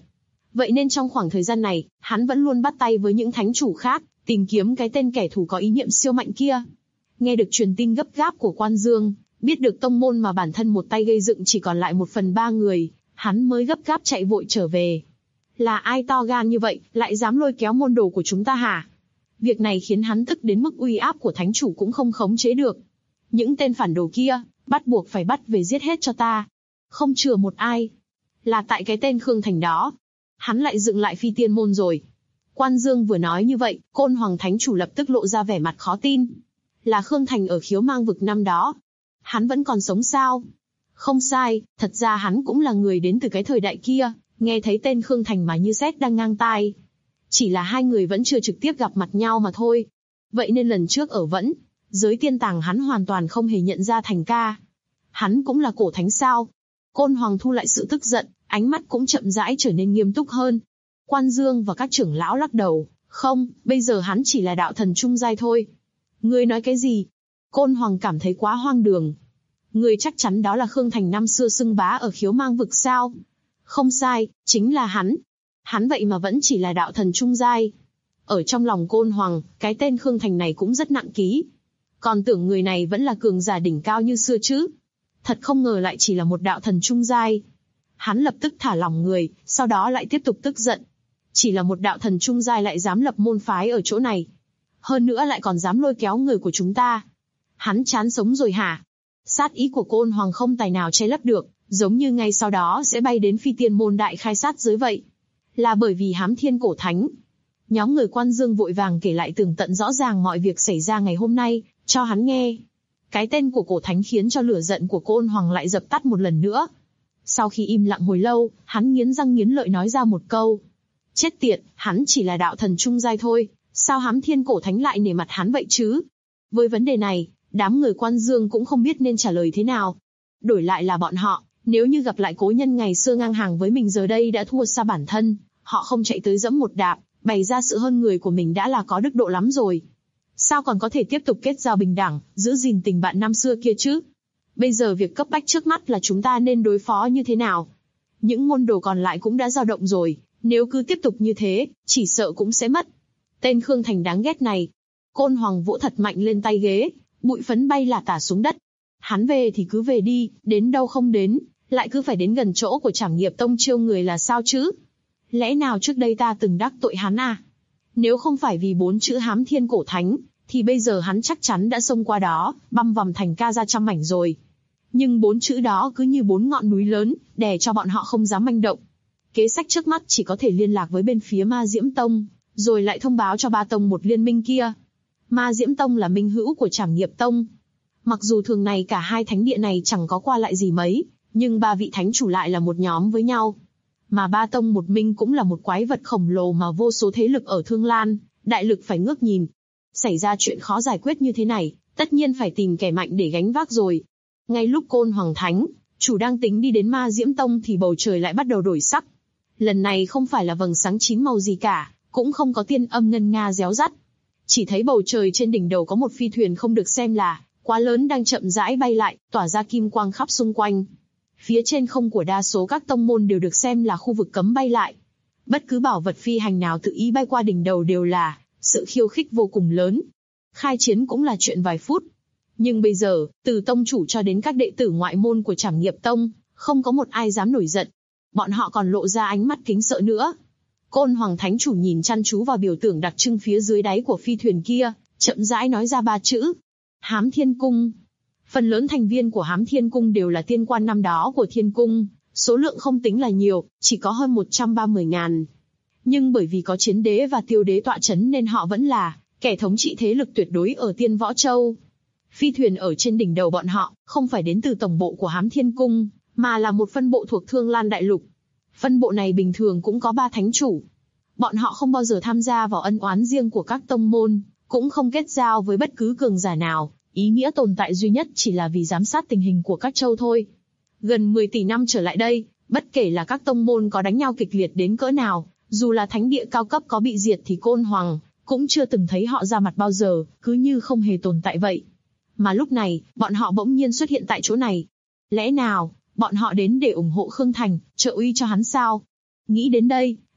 Vậy nên trong khoảng thời gian này, hắn vẫn luôn bắt tay với những thánh chủ khác, tìm kiếm cái tên kẻ thù có ý niệm siêu mạnh kia. Nghe được truyền tin gấp gáp của Quan Dương, biết được tông môn mà bản thân một tay gây dựng chỉ còn lại 1/3 người, hắn mới gấp gáp chạy vội trở về. Là ai to gan như vậy, lại dám lôi kéo môn đồ của chúng ta hả? Việc này khiến hắn tức đến mức uy áp của thánh chủ cũng không khống chế được. Những tên phản đồ kia, bắt buộc phải bắt về giết hết cho ta. Không chừa một ai. Là tại cái tên Khương Thành đó. Hắn lại dựng lại Phi Tiên Môn rồi. Quan Dương vừa nói như vậy, Côn Hoàng Thánh Chủ lập tức lộ ra vẻ mặt khó tin. Là Khương Thành ở Khiếu Mang Vực năm đó. Hắn vẫn còn sống sao? Không sai, thật ra hắn cũng là người đến từ cái thời đại kia, nghe thấy tên Khương Thành mà như sét đang ngang tai. Chỉ là hai người vẫn chưa trực tiếp gặp mặt nhau mà thôi. Vậy nên lần trước ở Vẫn, giới tiên tàng hắn hoàn toàn không hề nhận ra Thành ca. Hắn cũng là cổ thánh sao? Côn Hoàng thu lại sự tức giận, ánh mắt cũng chậm rãi trở nên nghiêm túc hơn. Quan Dương và các trưởng lão lắc đầu, không, bây giờ hắn chỉ là đạo thần trung giai thôi. Ngươi nói cái gì? Côn Hoàng cảm thấy quá hoang đường. Ngươi chắc chắn đó là Khương Thành năm xưa xưng bá ở Khiếu Mang Vực sao? Không sai, chính là hắn. Hắn vậy mà vẫn chỉ là đạo thần trung giai. Ở trong lòng Côn Hoàng, cái tên Khương Thành này cũng rất nặng ký. Còn tưởng người này vẫn là cường giả đỉnh cao như xưa chứ. Thật không ngờ lại chỉ là một đạo thần trung giai. Hắn lập tức thả lỏng người, sau đó lại tiếp tục tức giận. Chỉ là một đạo thần trung giai lại dám lập môn phái ở chỗ này. Hơn nữa lại còn dám lôi kéo người của chúng ta. Hắn chán sống rồi hả? Sát ý của Côn Hoàng không tài nào che lấp được, giống như ngay sau đó sẽ bay đến Phi Tiên Môn đại khai sát giới vậy. Là bởi vì hám thiên cổ thánh. Nhóm người Quan Dương vội vàng kể lại tường tận rõ ràng mọi việc xảy ra ngày hôm nay, cho hắn nghe. Cái tên của cổ thánh khiến cho lửa giận của Côn Hoàng lại dập tắt một lần nữa. Sau khi im lặng hồi lâu, hắn nghiến răng nghiến lợi nói ra một câu. Chết tiệt, hắn chỉ là đạo thần trung giai thôi, sao hám thiên cổ thánh lại nể mặt hắn vậy chứ? Với vấn đề này, đám người Quan Dương cũng không biết nên trả lời thế nào. Đổi lại là bọn họ, nếu như gặp lại cố nhân ngày xưa ngang hàng với mình giờ đây đã thua xa bản thân, họ không chạy tới giẫm một đạp, bày ra sự hơn người của mình đã là có đức độ lắm rồi. Sao còn có thể tiếp tục kết giao bình đẳng, giữ gìn tình bạn năm xưa kia chứ? Bây giờ việc cấp bách trước mắt là chúng ta nên đối phó như thế nào? Những môn đồ còn lại cũng đã dao động rồi, nếu cứ tiếp tục như thế, chỉ sợ cũng sẽ mất. Tên Khương Thành đáng ghét này. Côn Hoàng vỗ thật mạnh lên tay ghế, bụi phấn bay là tả xuống đất. Hắn về thì cứ về đi, đến đâu không đến, lại cứ phải đến gần chỗ của Trảm Nghiệp Tông chiêu người là sao chứ? Lẽ nào trước đây ta từng đắc tội hắn à? Nếu không phải vì 4 chữ hám thiên cổ thánh, thì bây giờ hắn chắc chắn đã xông qua đó, băm vằm Thành ca ra trăm mảnh rồi. Nhưng 4 chữ đó cứ như 4 ngọn núi lớn, đè cho bọn họ không dám manh động. Kế sách trước mắt chỉ có thể liên lạc với bên phía Ma Diễm Tông, rồi lại thông báo cho ba tông một liên minh kia. Ma Diễm Tông là minh hữu của Trảm Nghiệp Tông. Mặc dù thường này cả hai thánh địa này chẳng có qua lại gì mấy, nhưng ba vị thánh chủ lại là một nhóm với nhau. Mà ba tông một minh cũng là một quái vật khổng lồ mà vô số thế lực ở Thương Lan, đại lực phải ngước nhìn. Xảy ra chuyện khó giải quyết như thế này, tất nhiên phải tìm kẻ mạnh để gánh vác rồi. Ngay lúc Côn Hoàng Thánh chủ đang tính đi đến Ma Diễm Tông thì bầu trời lại bắt đầu đổi sắc. Lần này không phải là vầng sáng 9 màu gì cả, cũng không có tiên âm ngân nga réo rắt. Chỉ thấy bầu trời trên đỉnh đầu có một phi thuyền không được xem là quá lớn đang chậm rãi bay lại, tỏa ra kim quang khắp xung quanh. Phía trên không của đa số các tông môn đều được xem là khu vực cấm bay lại. Bất cứ bảo vật phi hành nào tự ý bay qua đỉnh đầu đều là sự khiêu khích vô cùng lớn. Khai chiến cũng là chuyện vài phút. Nhưng bây giờ, từ tông chủ cho đến các đệ tử ngoại môn của Trảm Nghiệp Tông, không có một ai dám nổi giận. Bọn họ còn lộ ra ánh mắt kính sợ nữa. Côn Hoàng Thánh chủ nhìn chăm chú vào biểu tượng đặc trưng phía dưới đáy của phi thuyền kia, chậm rãi nói ra 3 chữ. Hám Thiên Cung. Phần lớn thành viên của Hám Thiên Cung đều là tiên quan năm đó của Thiên Cung, số lượng không tính là nhiều, chỉ có hơn 130.000. Nhưng bởi vì có Chiến Đế và Tiêu Đế tọa chấn nên họ vẫn là kẻ thống trị thế lực tuyệt đối ở Tiên Võ Châu. Phi thuyền ở trên đỉnh đầu bọn họ, không phải đến từ tổng bộ của Hám Thiên Cung, mà là một phân bộ thuộc Thương Lan Đại Lục. Phân bộ này bình thường cũng có 3 thánh chủ. Bọn họ không bao giờ tham gia vào ân oán riêng của các tông môn, cũng không kết giao với bất cứ cường giả nào, ý nghĩa tồn tại duy nhất chỉ là vì giám sát tình hình của các châu thôi. Gần 10 tỷ năm trở lại đây, bất kể là các tông môn có đánh nhau kịch liệt đến cỡ nào, dù là thánh địa cao cấp có bị diệt thì Côn Hoàng cũng chưa từng thấy họ ra mặt bao giờ, cứ như không hề tồn tại vậy. Mà lúc này, bọn họ bỗng nhiên xuất hiện tại chỗ này. Lẽ nào, bọn họ đến để ủng hộ Khương Thành, trợ uy cho hắn sao? Nghĩ đến đây,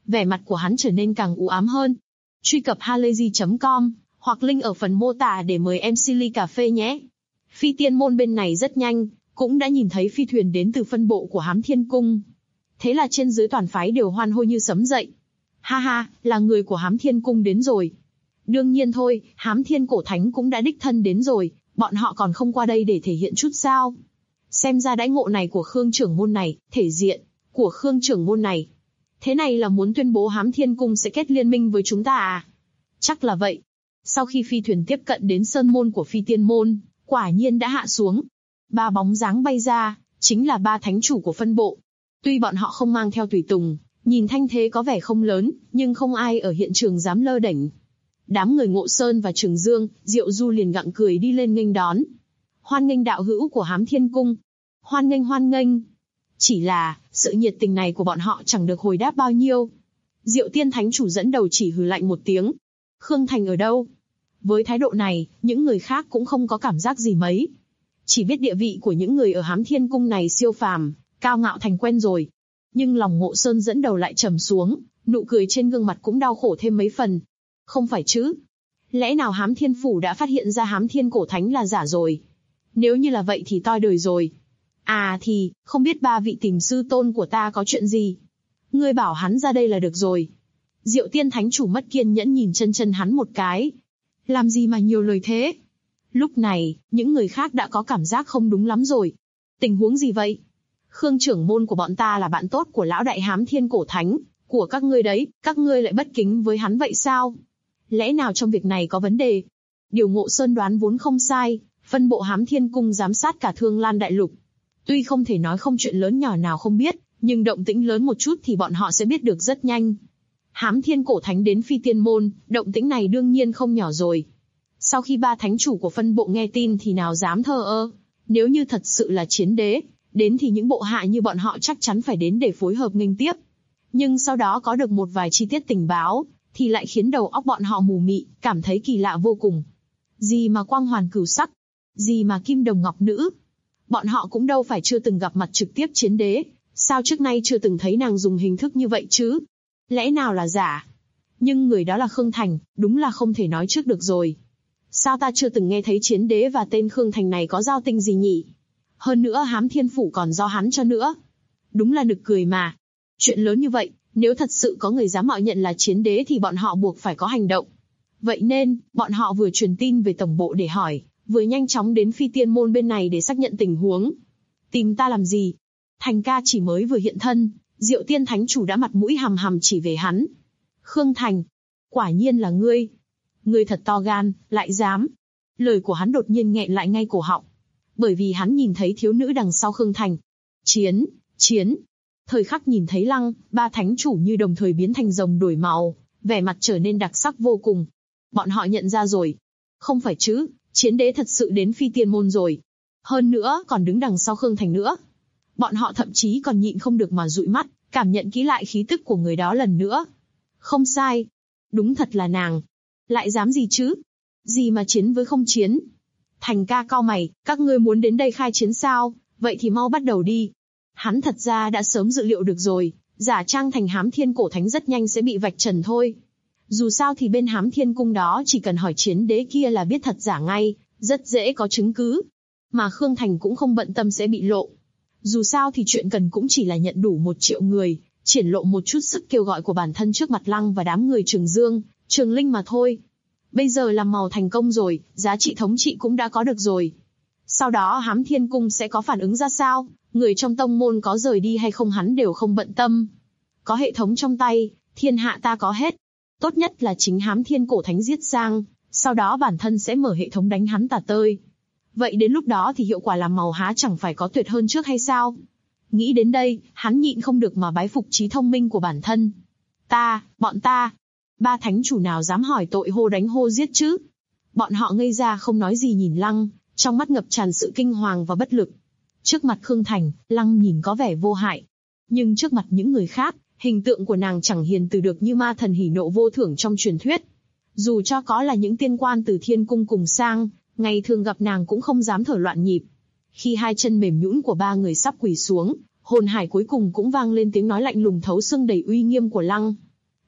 Vẻ mặt của hắn trở nên càng u ám hơn. Truy cập halayzi.com hoặc link ở phần mô tả để mời MC ly cà phê nhé. Phi tiên môn bên này rất nhanh, cũng đã nhìn thấy phi thuyền đến từ phân bộ của Hám Thiên Cung. Thế là trên dưới toàn phái đều hoan hô như sấm dậy. Ha ha, là người của Hám Thiên Cung đến rồi. Đương nhiên thôi, Hám Thiên Cổ Thánh cũng đã đích thân đến rồi, bọn họ còn không qua đây để thể hiện chút sao. Xem ra đãi ngộ này của Khương trưởng môn này, thể diện của Khương trưởng môn này. Thế này là muốn tuyên bố Hám Thiên Cung sẽ kết liên minh với chúng ta à? Chắc là vậy. Sau khi phi thuyền tiếp cận đến sơn môn của phi tiên môn, quả nhiên đã hạ xuống. 3 bóng dáng bay ra, chính là 3 thánh chủ của phân bộ. Tuy bọn họ không mang theo tùy tùng, nhìn thanh thế có vẻ không lớn, nhưng không ai ở hiện trường dám lơ đễnh. Đám người Ngộ Sơn và Trường Dương, Diệu Du liền gặng cười đi lên nghênh đón. Hoan nghênh đạo hữu của Hám Thiên Cung. Hoan nghênh hoan nghênh. Chỉ là, sự nhiệt tình này của bọn họ chẳng được hồi đáp bao nhiêu. Diệu Tiên Thánh Chủ dẫn đầu chỉ hừ lạnh một tiếng. Khương Thành ở đâu? Với thái độ này, những người khác cũng không có cảm giác gì mấy. Chỉ biết địa vị của những người ở Hám Thiên Cung này siêu phàm, cao ngạo thành quen rồi. Nhưng lòng Ngộ Sơn dẫn đầu lại trầm xuống, nụ cười trên gương mặt cũng đau khổ thêm mấy phần. Không phải chứ? Lẽ nào Hám Thiên Phủ đã phát hiện ra Hám Thiên Cổ Thánh là giả rồi? Nếu như là vậy thì toi đời rồi. À thì, không biết 3 vị tìm sư tôn của ta có chuyện gì? Ngươi bảo hắn ra đây là được rồi. Diệu Tiên Thánh Chủ mất kiên nhẫn nhìn chân hắn một cái. Làm gì mà nhiều lời thế? Lúc này, những người khác đã có cảm giác không đúng lắm rồi. Tình huống gì vậy? Khương trưởng môn của bọn ta là bạn tốt của lão đại Hám Thiên Cổ Thánh, của các ngươi đấy, các ngươi lại bất kính với hắn vậy sao? Lẽ nào trong việc này có vấn đề? Điều Ngộ Sơn đoán vốn không sai, phân bộ Hám Thiên Cung giám sát cả Thương Lan Đại Lục. Tuy không thể nói không chuyện lớn nhỏ nào không biết, nhưng động tĩnh lớn một chút thì bọn họ sẽ biết được rất nhanh. Hám Thiên Cổ Thánh đến phi tiên môn, động tĩnh này đương nhiên không nhỏ rồi. Sau khi 3 thánh chủ của phân bộ nghe tin thì nào dám thờ ơ. Nếu như thật sự là chiến đế, đến thì những bộ hạ như bọn họ chắc chắn phải đến để phối hợp nghênh tiếp. Nhưng sau đó có được một vài chi tiết tình báo, thì lại khiến đầu óc bọn họ mù mị, cảm thấy kỳ lạ vô cùng. Gì mà quang hoàn cửu sắc, gì mà kim đồng ngọc nữ. Bọn họ cũng đâu phải chưa từng gặp mặt trực tiếp chiến đế, sao trước nay chưa từng thấy nàng dùng hình thức như vậy chứ? Lẽ nào là giả? Nhưng người đó là Khương Thành, đúng là không thể nói trước được rồi. Sao ta chưa từng nghe thấy chiến đế và tên Khương Thành này có giao tình gì nhỉ? Hơn nữa Hám Thiên Phủ còn do hắn cho nữa. Đúng là nực cười mà. Chuyện lớn như vậy, nếu thật sự có người dám mạo nhận là chiến đế thì bọn họ buộc phải có hành động. Vậy nên, bọn họ vừa truyền tin về tổng bộ để hỏi, vừa nhanh chóng đến phi tiên môn bên này để xác nhận tình huống. Tìm ta làm gì? Thành ca chỉ mới vừa hiện thân, Diệu Tiên Thánh Chủ đã mặt mũi hằm hằm chỉ về hắn. Khương Thành, quả nhiên là ngươi. Ngươi thật to gan, lại dám. Lời của hắn đột nhiên nghẹn lại ngay cổ họng. Bởi vì hắn nhìn thấy thiếu nữ đằng sau Khương Thành. Chiến. Thời khắc nhìn thấy Lăng, 3 thánh chủ như đồng thời biến thành rồng đổi màu, vẻ mặt trở nên đặc sắc vô cùng. Bọn họ nhận ra rồi. Không phải chứ, chiến đế thật sự đến phi tiên môn rồi. Hơn nữa còn đứng đằng sau Khương Thành nữa. Bọn họ thậm chí còn nhịn không được mà dụi mắt, cảm nhận kỹ lại khí tức của người đó lần nữa. Không sai. Đúng thật là nàng. Lại dám gì chứ? Gì mà chiến với không chiến? Thành ca cau mày, các ngươi muốn đến đây khai chiến sao? Vậy thì mau bắt đầu đi. Hắn thật ra đã sớm dự liệu được rồi, giả trang thành Hám Thiên Cổ Thánh rất nhanh sẽ bị vạch trần thôi. Dù sao thì bên Hám Thiên Cung đó chỉ cần hỏi chiến đế kia là biết thật giả ngay, rất dễ có chứng cứ. Mà Khương Thành cũng không bận tâm sẽ bị lộ. Dù sao thì chuyện cần cũng chỉ là nhận đủ 1 triệu người, triển lộ một chút sức kêu gọi của bản thân trước mặt Lăng và đám người Trường Dương, Trường Linh mà thôi. Bây giờ làm màu thành công rồi, giá trị thống trị cũng đã có được rồi. Sau đó Hám Thiên Cung sẽ có phản ứng ra sao, người trong tông môn có rời đi hay không hắn đều không bận tâm. Có hệ thống trong tay, thiên hạ ta có hết. Tốt nhất là chính Hám Thiên Cổ Thánh giết sang, sau đó bản thân sẽ mở hệ thống đánh hắn tả tơi. Vậy đến lúc đó thì hiệu quả làm màu há chẳng phải có tuyệt hơn trước hay sao? Nghĩ đến đây, hắn nhịn không được mà bái phục trí thông minh của bản thân. Bọn ta, 3 thánh chủ nào dám hỏi tội hô đánh hô giết chứ? Bọn họ ngây ra không nói gì nhìn Lăng, trong mắt ngập tràn sự kinh hoàng và bất lực. Trước mặt Khương Thành, Lăng nhìn có vẻ vô hại. Nhưng trước mặt những người khác, hình tượng của nàng chẳng hiền từ được như ma thần hỉ nộ vô thưởng trong truyền thuyết. Dù cho có là những tiên quan từ thiên cung cùng sang, ngày thường gặp nàng cũng không dám thở loạn nhịp. Khi 2 chân mềm nhũn của 3 người sắp quỳ xuống, hồn hải cuối cùng cũng vang lên tiếng nói lạnh lùng thấu xương đầy uy nghiêm của Lăng.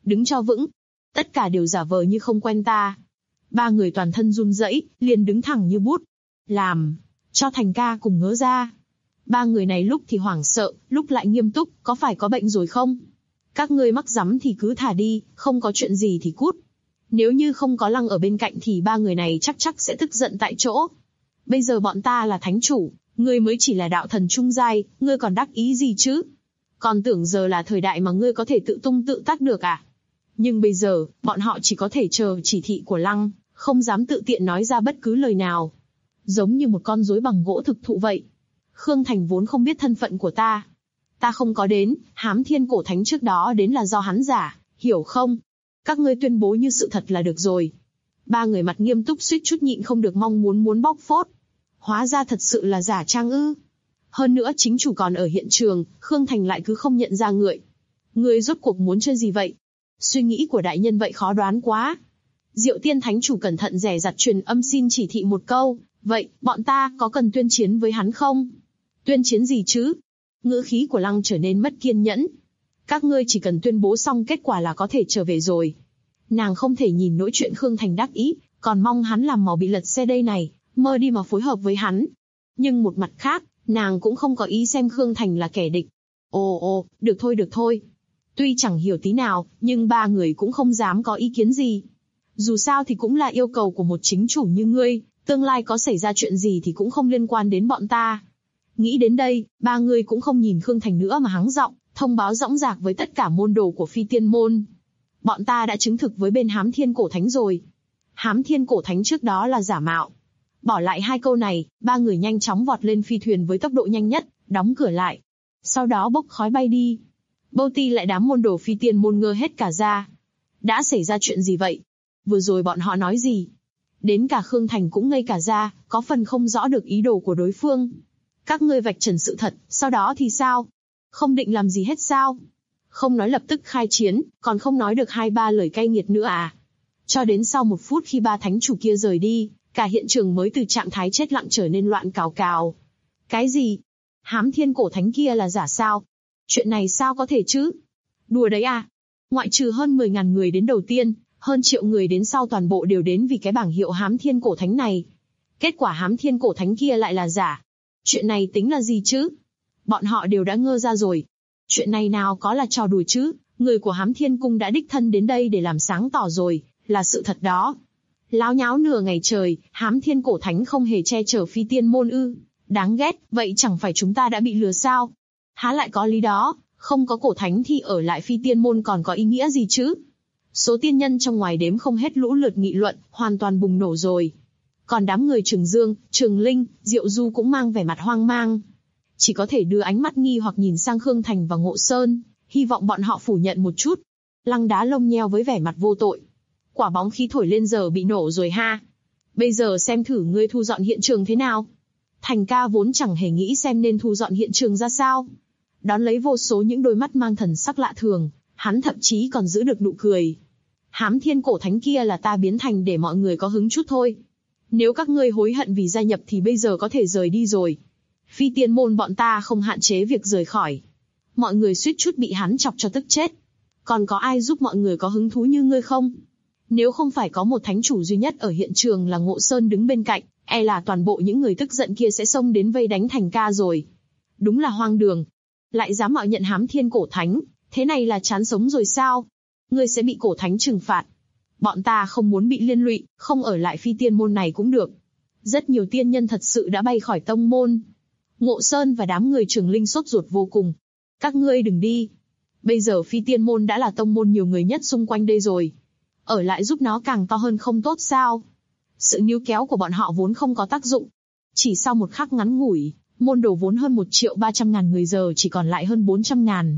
Đứng cho vững. Tất cả đều giả vờ như không quen ta. Ba người toàn thân run rẩy, liền đứng thẳng như bút. Làm cho Thành ca cùng ngớ ra. Ba người này lúc thì hoảng sợ, lúc lại nghiêm túc, có phải có bệnh rồi không? Các ngươi mắc rắm thì cứ thả đi, không có chuyện gì thì cút. Nếu như không có Lăng ở bên cạnh thì ba người này chắc sẽ tức giận tại chỗ. Bây giờ bọn ta là thánh chủ, ngươi mới chỉ là đạo thần trung giai, ngươi còn đắc ý gì chứ? Còn tưởng giờ là thời đại mà ngươi có thể tự tung tự tác được à? Nhưng bây giờ, bọn họ chỉ có thể chờ chỉ thị của Lăng, không dám tự tiện nói ra bất cứ lời nào. Giống như một con rối bằng gỗ thực thụ vậy. Khương Thành vốn không biết thân phận của ta. Ta không có đến, Hám Thiên Cổ Thánh trước đó đến là do hắn giả, hiểu không? Các ngươi tuyên bố như sự thật là được rồi. Ba người mặt nghiêm túc suýt chút nhịn không được mong muốn bóc phốt. Hóa ra thật sự là giả trang ư? Hơn nữa chính chủ còn ở hiện trường, Khương Thành lại cứ không nhận ra người. Ngươi rốt cuộc muốn chơi gì vậy? Suy nghĩ của đại nhân vậy khó đoán quá. Diệu Tiên Thánh chủ cẩn thận dè dặt truyền âm xin chỉ thị một câu, vậy, bọn ta có cần tuyên chiến với hắn không? Tuyên chiến gì chứ? Ngữ khí của Lăng trở nên mất kiên nhẫn. Các ngươi chỉ cần tuyên bố xong kết quả là có thể trở về rồi. Nàng không thể nhìn nỗi chuyện Khương Thành đắc ý, còn mong hắn làm màu bị lật xe đây này, mơ đi mà phối hợp với hắn. Nhưng một mặt khác, nàng cũng không có ý xem Khương Thành là kẻ địch. Ồ, được thôi. Tuy chẳng hiểu tí nào, nhưng ba người cũng không dám có ý kiến gì. Dù sao thì cũng là yêu cầu của một chính chủ như ngươi, tương lai có xảy ra chuyện gì thì cũng không liên quan đến bọn ta. Nghĩ đến đây, ba người cũng không nhìn Khương Thành nữa mà hắng giọng, thông báo dõng dạc với tất cả môn đồ của Phi Tiên môn. Bọn ta đã chứng thực với bên Hám Thiên Cổ Thánh rồi. Hám Thiên Cổ Thánh trước đó là giả mạo. Bỏ lại hai câu này, ba người nhanh chóng vọt lên phi thuyền với tốc độ nhanh nhất, đóng cửa lại. Sau đó bốc khói bay đi. Bâu Ti lại đám môn đồ Phi Tiên môn ngơ hết cả ra. Đã xảy ra chuyện gì vậy? Vừa rồi bọn họ nói gì? Đến cả Khương Thành cũng ngây cả ra, có phần không rõ được ý đồ của đối phương. Các ngươi vạch trần sự thật, sau đó thì sao? Không định làm gì hết sao? Không nói lập tức khai chiến, còn không nói được 2-3 lời cay nghiệt nữa à? Cho đến sau 1 phút khi ba thánh chủ kia rời đi, cả hiện trường mới từ trạng thái chết lặng trở nên loạn cào cào. Cái gì? Hám Thiên Cổ Thánh kia là giả sao? Chuyện này sao có thể chứ? Đùa đấy à? Ngoại trừ hơn 10.000 người đến đầu tiên, hơn 1 triệu người đến sau toàn bộ đều đến vì cái bảng hiệu Hám Thiên Cổ Thánh này. Kết quả Hám Thiên Cổ Thánh kia lại là giả. Chuyện này tính là gì chứ? Bọn họ đều đã ngơ ra rồi. Chuyện này nào có là trò đùa chứ? Người của Hám Thiên Cung đã đích thân đến đây để làm sáng tỏ rồi, là sự thật đó. Láo nháo nửa ngày trời, Hám Thiên Cổ Thánh không hề che chở Phi Tiên môn ư? Đáng ghét, vậy chẳng phải chúng ta đã bị lừa sao? Há lại có lý đó, không có Cổ Thánh thì ở lại Phi Tiên môn còn có ý nghĩa gì chứ? Số tiên nhân trong ngoài đếm không hết lũ lượt nghị luận, hoàn toàn bùng nổ rồi. Còn đám người Trường Dương, Trường Linh, Diệu Du cũng mang vẻ mặt hoang mang. Chỉ có thể đưa ánh mắt nghi hoặc nhìn sang Khương Thành và Ngộ Sơn, hy vọng bọn họ phủ nhận một chút. Lăng Đá lông nheo với vẻ mặt vô tội. Quả bóng khí thổi lên giờ bị nổ rồi ha. Bây giờ xem thử ngươi thu dọn hiện trường thế nào. Thành ca vốn chẳng hề nghĩ xem nên thu dọn hiện trường ra sao. Đón lấy vô số những đôi mắt mang thần sắc lạ thường, hắn thậm chí còn giữ được nụ cười. Hám Thiên Cổ Thánh kia là ta biến thành để mọi người có hứng chút thôi. Nếu các ngươi hối hận vì gia nhập thì bây giờ có thể rời đi rồi. Phi Tiên môn bọn ta không hạn chế việc rời khỏi. Mọi người suýt chút bị hắn chọc cho tức chết. Còn có ai giúp mọi người có hứng thú như ngươi không? Nếu không phải có một thánh chủ duy nhất ở hiện trường là Ngộ Sơn đứng bên cạnh, e là toàn bộ những người tức giận kia sẽ xông đến vây đánh Thành ca rồi. Đúng là hoang đường. Lại dám mạo nhận Hám Thiên Cổ Thánh, thế này là chán sống rồi sao? Ngươi sẽ bị Cổ Thánh trừng phạt. Bọn ta không muốn bị liên lụy, không ở lại Phi Tiên môn này cũng được. Rất nhiều tiên nhân thật sự đã bay khỏi tông môn. Ngộ Sơn và đám người Trường Linh sốt ruột vô cùng. Các ngươi đừng đi. Bây giờ Phi Tiên môn đã là tông môn nhiều người nhất xung quanh đây rồi. Ở lại giúp nó càng to hơn không tốt sao? Sự níu kéo của bọn họ vốn không có tác dụng. Chỉ sau một khắc ngắn ngủi, môn đồ vốn hơn 1.300.000 người giờ chỉ còn lại hơn 400.000.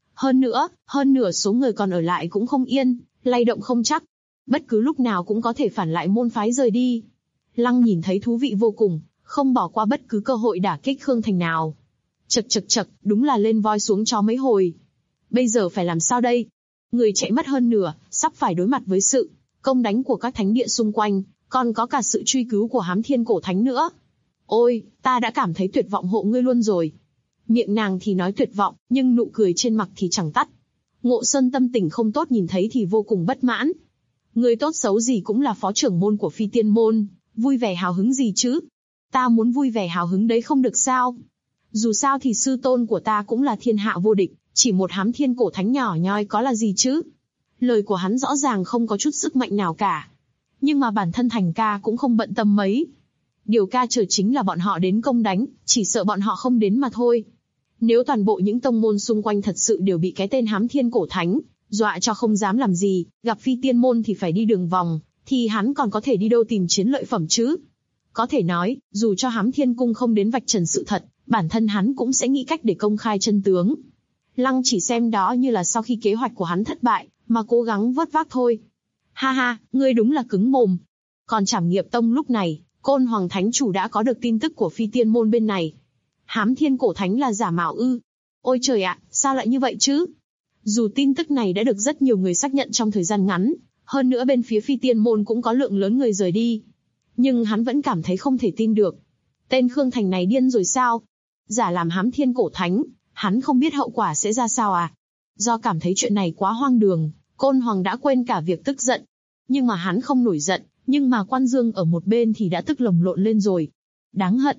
Hơn nửa số người còn ở lại cũng không yên, lay động không chắc. Bất cứ lúc nào cũng có thể phản lại môn phái rời đi. Lăng nhìn thấy thú vị vô cùng, không bỏ qua bất cứ cơ hội đả kích Khương Thành nào. Chật, đúng là lên voi xuống chó mấy hồi. Bây giờ phải làm sao đây? Người chạy mất hơn nửa, sắp phải đối mặt với sự công đánh của các thánh địa xung quanh, còn có cả sự truy cứu của Hám Thiên Cổ Thánh nữa. Ôi, ta đã cảm thấy tuyệt vọng hộ ngươi luôn rồi. Miệng nàng thì nói tuyệt vọng, nhưng nụ cười trên mặt thì chẳng tắt. Ngộ Sơn tâm tình không tốt nhìn thấy thì vô cùng bất mãn. Người tốt xấu gì cũng là phó trưởng môn của Phi Tiên môn, vui vẻ hào hứng gì chứ? Ta muốn vui vẻ hào hứng đấy không được sao? Dù sao thì sư tôn của ta cũng là thiên hạ vô địch, chỉ một Hám Thiên Cổ Thánh nhỏ nhoi có là gì chứ? Lời của hắn rõ ràng không có chút sức mạnh nào cả. Nhưng mà bản thân Thành ca cũng không bận tâm mấy. Điều ca chờ chính là bọn họ đến công đánh, chỉ sợ bọn họ không đến mà thôi. Nếu toàn bộ những tông môn xung quanh thật sự đều bị cái tên Hám Thiên Cổ Thánh dọa cho không dám làm gì, gặp Phi Tiên môn thì phải đi đường vòng, thì hắn còn có thể đi đâu tìm chiến lợi phẩm chứ? Có thể nói, dù cho Hám Thiên Cung không đến vạch trần sự thật, bản thân hắn cũng sẽ nghĩ cách để công khai chân tướng. Lăng chỉ xem đó như là sau khi kế hoạch của hắn thất bại, mà cố gắng vớt vát thôi. Ha ha, ngươi đúng là cứng mồm. Còn Trảm Nghiệp Tông lúc này, Côn Hoàng Thánh Chủ đã có được tin tức của Phi Tiên môn bên này. Hám Thiên Cổ Thánh là giả mạo ư? Ôi trời ạ, sao lại như vậy chứ? Dù tin tức này đã được rất nhiều người xác nhận trong thời gian ngắn, hơn nữa bên phía Phi Tiên môn cũng có lượng lớn người rời đi. Nhưng hắn vẫn cảm thấy không thể tin được. Tên Khương Thành này điên rồi sao? Giả làm Hám Thiên Cổ Thánh, hắn không biết hậu quả sẽ ra sao à? Do cảm thấy chuyện này quá hoang đường, Côn Hoàng đã quên cả việc tức giận. Nhưng mà hắn không nổi giận, nhưng mà Quan Dương ở một bên thì đã tức lồng lộn lên rồi. Đáng hận.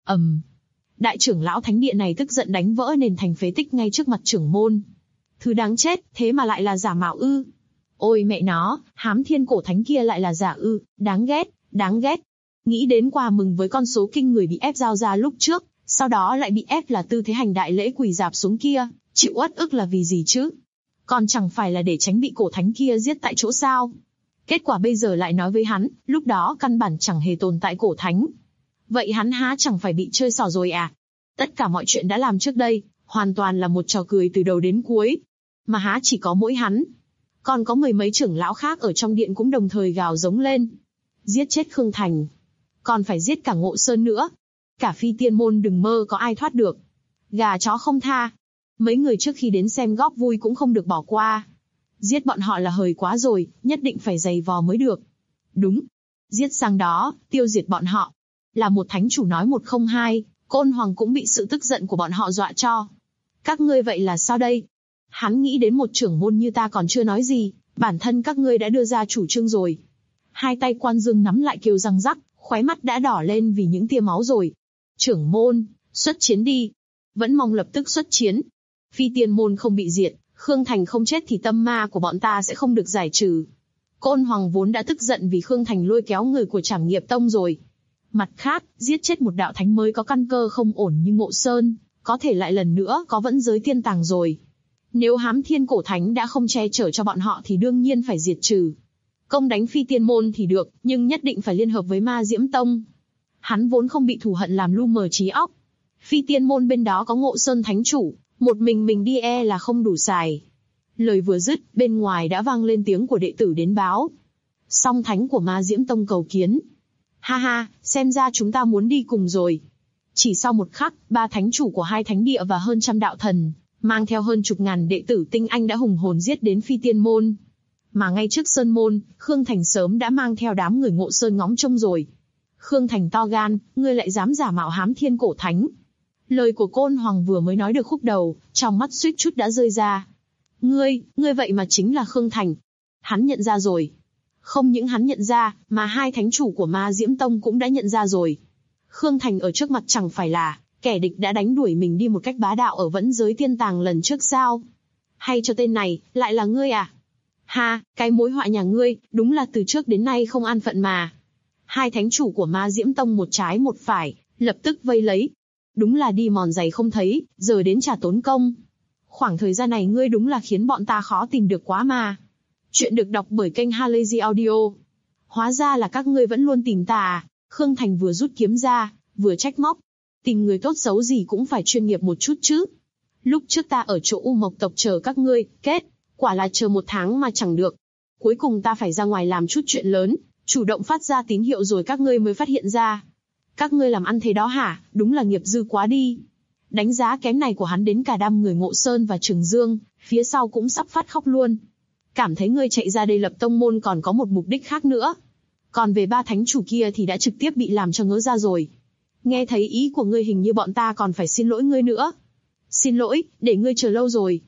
Đại trưởng lão thánh địa này tức giận đánh vỡ nền thành phế tích ngay trước mặt trưởng môn. Thứ đáng chết, thế mà lại là giả mạo ư? Ôi mẹ nó, Hám Thiên Cổ Thánh kia lại là giả ư? Đáng ghét, đáng ghét. Nghĩ đến quà mừng với con số kinh người bị ép giao ra lúc trước, sau đó lại bị ép là tư thế hành đại lễ quỳ dạp xuống kia, chịu uất ức là vì gì chứ? Còn chẳng phải là để tránh bị cổ thánh kia giết tại chỗ sao? Kết quả bây giờ lại nói với hắn, lúc đó căn bản chẳng hề tồn tại cổ thánh. Vậy hắn há chẳng phải bị chơi xỏ rồi à? Tất cả mọi chuyện đã làm trước đây, hoàn toàn là một trò cười từ đầu đến cuối. Mà há chỉ có mỗi hắn. Còn có mười mấy trưởng lão khác ở trong điện cũng đồng thời gào giống lên. Giết chết Khương Thành. Còn phải giết cả Ngộ Sơn nữa. Cả Phi Tiên môn đừng mơ có ai thoát được. Gà chó không tha. Mấy người trước khi đến xem góp vui cũng không được bỏ qua. Giết bọn họ là hời quá rồi, nhất định phải giày vò mới được. Đúng. Giết sang đó, tiêu diệt bọn họ. Là một thánh chủ nói một không hai, Côn Hoàng cũng bị sự tức giận của bọn họ dọa cho. Các ngươi vậy là sao đây? Hắn nghĩ đến một trưởng môn như ta còn chưa nói gì, bản thân các ngươi đã đưa ra chủ trương rồi. Hai tay Quan Dương nắm lại kêu răng rắc, khóe mắt đã đỏ lên vì những tia máu rồi. Trưởng môn, xuất chiến đi. Vẫn mong lập tức xuất chiến. Phi Tiên môn không bị diệt, Khương Thành không chết thì tâm ma của bọn ta sẽ không được giải trừ. Côn Hoàng vốn đã tức giận vì Khương Thành lôi kéo người của Trảm Nghiệp Tông rồi. Mặt khác, giết chết một đạo thánh mới có căn cơ không ổn như Ngộ Sơn, có thể lại lần nữa có vẫn giới tiên tàng rồi. Nếu Hám Thiên Cổ Thánh đã không che chở cho bọn họ thì đương nhiên phải diệt trừ. Công đánh Phi Tiên môn thì được, nhưng nhất định phải liên hợp với Ma Diễm Tông. Hắn vốn không bị thù hận làm lu mờ trí óc. Phi Tiên môn bên đó có Ngộ Sơn Thánh Chủ, một mình đi là không đủ xài. Lời vừa dứt, bên ngoài đã vang lên tiếng của đệ tử đến báo. Song Thánh của Ma Diễm Tông cầu kiến. Ha ha, xem ra chúng ta muốn đi cùng rồi. Chỉ sau một khắc, ba thánh chủ của hai thánh địa và hơn trăm đạo thần, mang theo hơn chục ngàn đệ tử tinh anh đã hùng hồn giết đến Phi Tiên môn. Mà ngay trước sơn môn, Khương Thành sớm đã mang theo đám người Ngộ Sơn ngóng trông rồi. Khương Thành to gan, ngươi lại dám giả mạo Hám Thiên Cổ Thánh. Lời của Côn Hoàng vừa mới nói được khúc đầu, trong mắt suýt chút đã rơi ra. Ngươi vậy mà chính là Khương Thành. Hắn nhận ra rồi. Không những hắn nhận ra, mà hai thánh chủ của Ma Diễm Tông cũng đã nhận ra rồi. Khương Thành ở trước mặt chẳng phải là kẻ địch đã đánh đuổi mình đi một cách bá đạo ở vẫn giới tiên tàng lần trước sao? Hay cho tên này, lại là ngươi à? Ha, cái mối họa nhà ngươi, đúng là từ trước đến nay không an phận mà. Hai thánh chủ của Ma Diễm Tông một trái một phải, lập tức vây lấy. Đúng là đi mòn giày không thấy, giờ đến trả tốn công. Khoảng thời gian này ngươi đúng là khiến bọn ta khó tìm được quá mà. Chuyện được đọc bởi kênh Halazy Audio. Hóa ra là các ngươi vẫn luôn tìm ta à? Khương Thành vừa rút kiếm ra, vừa trách móc. Tìm người tốt xấu gì cũng phải chuyên nghiệp một chút chứ. Lúc trước ta ở chỗ U Mộc tộc chờ các ngươi, quả là chờ một tháng mà chẳng được. Cuối cùng ta phải ra ngoài làm chút chuyện lớn, chủ động phát ra tín hiệu rồi các ngươi mới phát hiện ra. Các ngươi làm ăn thế đó hả? Đúng là nghiệp dư quá đi. Đánh giá kém này của hắn đến cả đám người Ngộ Sơn và Trường Dương, phía sau cũng sắp phát khóc luôn. Cảm thấy ngươi chạy ra đây lập tông môn còn có một mục đích khác nữa. Còn về ba thánh chủ kia thì đã trực tiếp bị làm cho ngớ ra rồi. Nghe thấy ý của ngươi hình như bọn ta còn phải xin lỗi ngươi nữa. Xin lỗi, để ngươi chờ lâu rồi.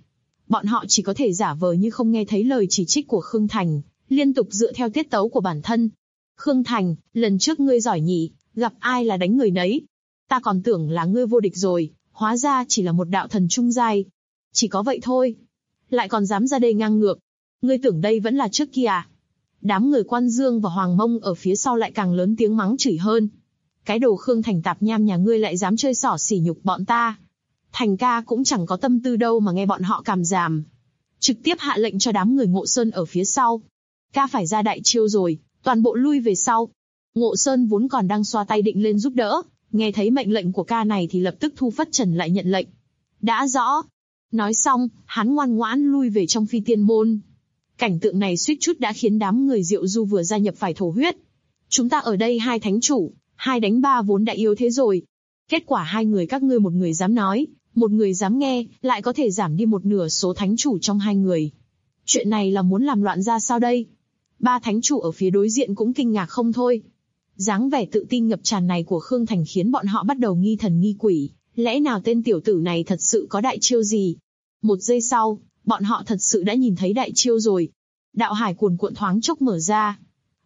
Bọn họ chỉ có thể giả vờ như không nghe thấy lời chỉ trích của Khương Thành, liên tục dựa theo tiết tấu của bản thân. Khương Thành, lần trước ngươi giỏi nhỉ, gặp ai là đánh người nấy. Ta còn tưởng là ngươi vô địch rồi, hóa ra chỉ là một đạo thần trung giai. Chỉ có vậy thôi. Lại còn dám ra đây ngang ngược. Ngươi tưởng đây vẫn là trước kia à? Đám người Quan Dương và Hoàng Mông ở phía sau lại càng lớn tiếng mắng chửi hơn. Cái đồ Khương Thành tạp nham nhà ngươi lại dám chơi xỏ xỉ nhục bọn ta. Thành ca cũng chẳng có tâm tư đâu mà nghe bọn họ càm ràm. Trực tiếp hạ lệnh cho đám người Ngộ Sơn ở phía sau. Ca phải ra đại chiêu rồi, toàn bộ lui về sau. Ngộ Sơn vốn còn đang xoa tay định lên giúp đỡ, nghe thấy mệnh lệnh của ca này thì lập tức thu phất trần lại nhận lệnh. Đã rõ. Nói xong, hắn ngoan ngoãn lui về trong Phi Tiên Môn. Cảnh tượng này suýt chút đã khiến đám người Diệu Du vừa gia nhập phải thổ huyết. Chúng ta ở đây 2 thánh chủ, 2 đánh 3 vốn đã yếu thế rồi. Kết quả 2 người các ngươi, một người dám nói, một người dám nghe, lại có thể giảm đi một nửa số thánh chủ trong 2 người. Chuyện này là muốn làm loạn ra sao đây? 3 thánh chủ ở phía đối diện cũng kinh ngạc không thôi. Dáng vẻ tự tin ngập tràn này của Khương Thành khiến bọn họ bắt đầu nghi thần nghi quỷ. Lẽ nào tên tiểu tử này thật sự có đại chiêu gì? Một giây sau, bọn họ thật sự đã nhìn thấy đại chiêu rồi. Đạo hải cuồn cuộn thoáng chốc mở ra.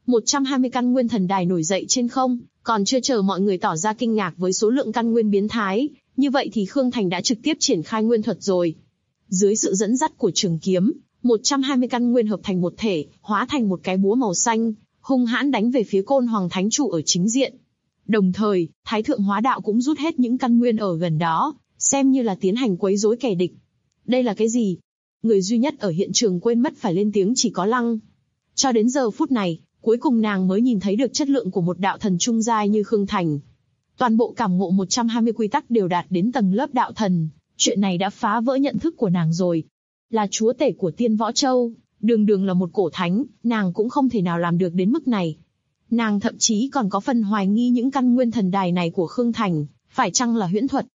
120 căn nguyên thần đài nổi dậy trên không, còn chưa chờ mọi người tỏ ra kinh ngạc với số lượng căn nguyên biến thái, như vậy thì Khương Thành đã trực tiếp triển khai nguyên thuật rồi. Dưới sự dẫn dắt của trường kiếm, 120 căn nguyên hợp thành một thể, hóa thành một cái búa màu xanh, hung hãn đánh về phía Côn Hoàng Thánh Chủ ở chính diện. Đồng thời, Thái Thượng Hóa Đạo cũng rút hết những căn nguyên ở gần đó, xem như là tiến hành quấy rối kẻ địch. Đây là cái gì? Người duy nhất ở hiện trường quên mất phải lên tiếng chỉ có Lăng. Cho đến giờ phút này, cuối cùng nàng mới nhìn thấy được chất lượng của một đạo thần trung giai như Khương Thành. Toàn bộ cảm ngộ 120 quy tắc đều đạt đến tầng lớp đạo thần, chuyện này đã phá vỡ nhận thức của nàng rồi. Là chúa tể của Tiên Võ Châu, đường đường là một cổ thánh, nàng cũng không thể nào làm được đến mức này. Nàng thậm chí còn có phần hoài nghi những căn nguyên thần đài này của Khương Thành, phải chăng là huyễn thuật.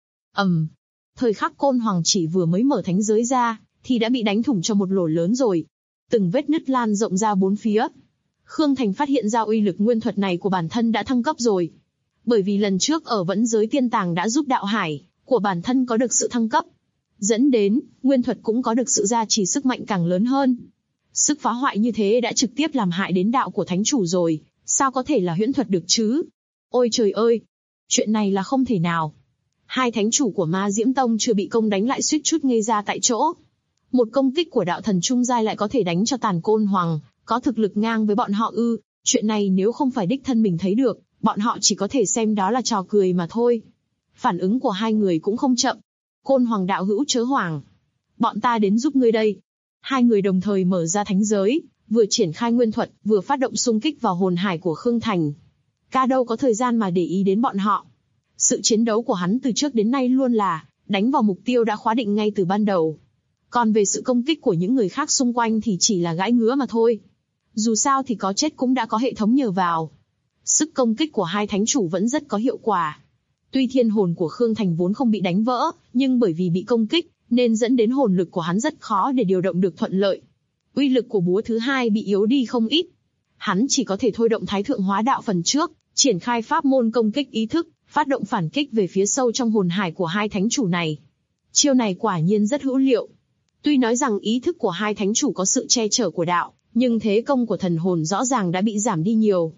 Thời khắc Côn Hoàng chỉ vừa mới mở thánh giới ra, thì đã bị đánh thủng cho một lỗ lớn rồi. Từng vết nứt lan rộng ra bốn phía. Khương Thành phát hiện ra uy lực nguyên thuật này của bản thân đã thăng cấp rồi. Bởi vì lần trước ở Vẫn Giới Tiên Tàng đã giúp đạo hải của bản thân có được sự thăng cấp, dẫn đến nguyên thuật cũng có được sự gia trì sức mạnh càng lớn hơn. Sức phá hoại như thế đã trực tiếp làm hại đến đạo của thánh chủ rồi, sao có thể là huyễn thuật được chứ? Ôi trời ơi, chuyện này là không thể nào. 2 thánh chủ của Ma Diễm Tông chưa bị công đánh lại suýt chút ngây ra tại chỗ. Một công kích của đạo thần trung giai lại có thể đánh cho tàn Côn Hoàng, có thực lực ngang với bọn họ ư? Chuyện này nếu không phải đích thân mình thấy được, bọn họ chỉ có thể xem đó là trò cười mà thôi. Phản ứng của 2 người cũng không chậm. Côn Hoàng đạo hữu chớ hoảng, bọn ta đến giúp ngươi đây. 2 người đồng thời mở ra thánh giới, vừa triển khai nguyên thuật, vừa phát động xung kích vào hồn hải của Khương Thành. Ca đâu có thời gian mà để ý đến bọn họ. Sự chiến đấu của hắn từ trước đến nay luôn là đánh vào mục tiêu đã khóa định ngay từ ban đầu. Còn về sự công kích của những người khác xung quanh thì chỉ là gãi ngứa mà thôi. Dù sao thì có chết cũng đã có hệ thống nhờ vào. Sức công kích của 2 thánh chủ vẫn rất có hiệu quả. Tuy thiên hồn của Khương Thành vốn không bị đánh vỡ, nhưng bởi vì bị công kích, nên dẫn đến hồn lực của hắn rất khó để điều động được thuận lợi. Uy lực của búa thứ 2 bị yếu đi không ít. Hắn chỉ có thể thôi động Thái Thượng Hóa Đạo phần trước, triển khai pháp môn công kích ý thức, phát động phản kích về phía sâu trong hồn hải của 2 thánh chủ này. Chiêu này quả nhiên rất hữu liệu. Tuy nói rằng ý thức của 2 thánh chủ có sự che chở của đạo, nhưng thế công của thần hồn rõ ràng đã bị giảm đi nhiều.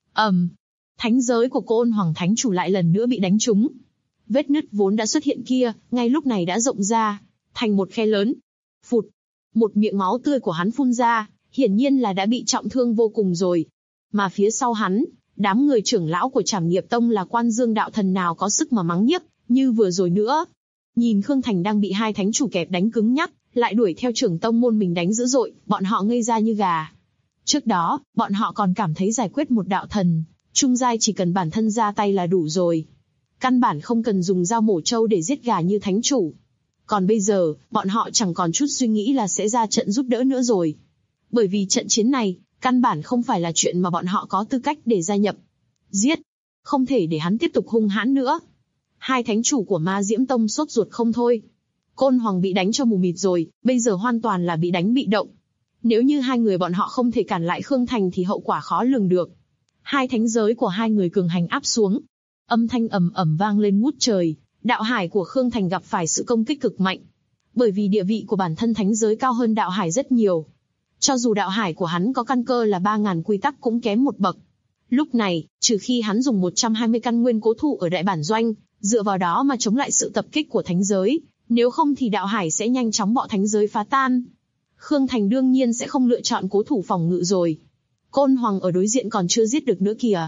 Thánh giới của Côn Hoàng Thánh Chủ lại lần nữa bị đánh trúng. Vết nứt vốn đã xuất hiện kia, ngay lúc này đã rộng ra, thành một khe lớn. Phụt, một miệng máu tươi của hắn phun ra, hiển nhiên là đã bị trọng thương vô cùng rồi. Mà phía sau hắn, đám người trưởng lão của Trảm Nghiệp Tông là Quan Dương đạo thần nào có sức mà mắng nhiếc, như vừa rồi nữa. Nhìn Khương Thành đang bị 2 thánh chủ kẹp đánh cứng nhắc, lại đuổi theo trưởng tông môn mình đánh dữ dội, bọn họ ngây ra như gà. Trước đó, bọn họ còn cảm thấy giải quyết một đạo thần trung giai chỉ cần bản thân ra tay là đủ rồi. Căn bản không cần dùng dao mổ trâu để giết gà như thánh chủ. Còn bây giờ, bọn họ chẳng còn chút suy nghĩ là sẽ ra trận giúp đỡ nữa rồi. Bởi vì trận chiến này, căn bản không phải là chuyện mà bọn họ có tư cách để gia nhập. Giết! Không thể để hắn tiếp tục hung hãn nữa. 2 thánh chủ của Ma Diễm Tông sốt ruột không thôi. Côn Hoàng bị đánh cho mù mịt rồi, bây giờ hoàn toàn là bị đánh bị động. Nếu như 2 người bọn họ không thể cản lại Khương Thành thì hậu quả khó lường được. 2 thánh giới của 2 người cường hành áp xuống. Âm thanh ầm ầm vang lên ngút trời, đạo hải của Khương Thành gặp phải sự công kích cực mạnh. Bởi vì địa vị của bản thân thánh giới cao hơn đạo hải rất nhiều. Cho dù đạo hải của hắn có căn cơ là 3.000 quy tắc cũng kém một bậc. Lúc này, trừ khi hắn dùng 120 căn nguyên cố thủ ở đại bản doanh, dựa vào đó mà chống lại sự tập kích của thánh giới, nếu không thì đạo hải sẽ nhanh chóng bọ thánh giới phá tan. Khương Thành đương nhiên sẽ không lựa chọn cố thủ phòng ngự rồi. Côn Hoàng ở đối diện còn chưa giết được nữa kìa.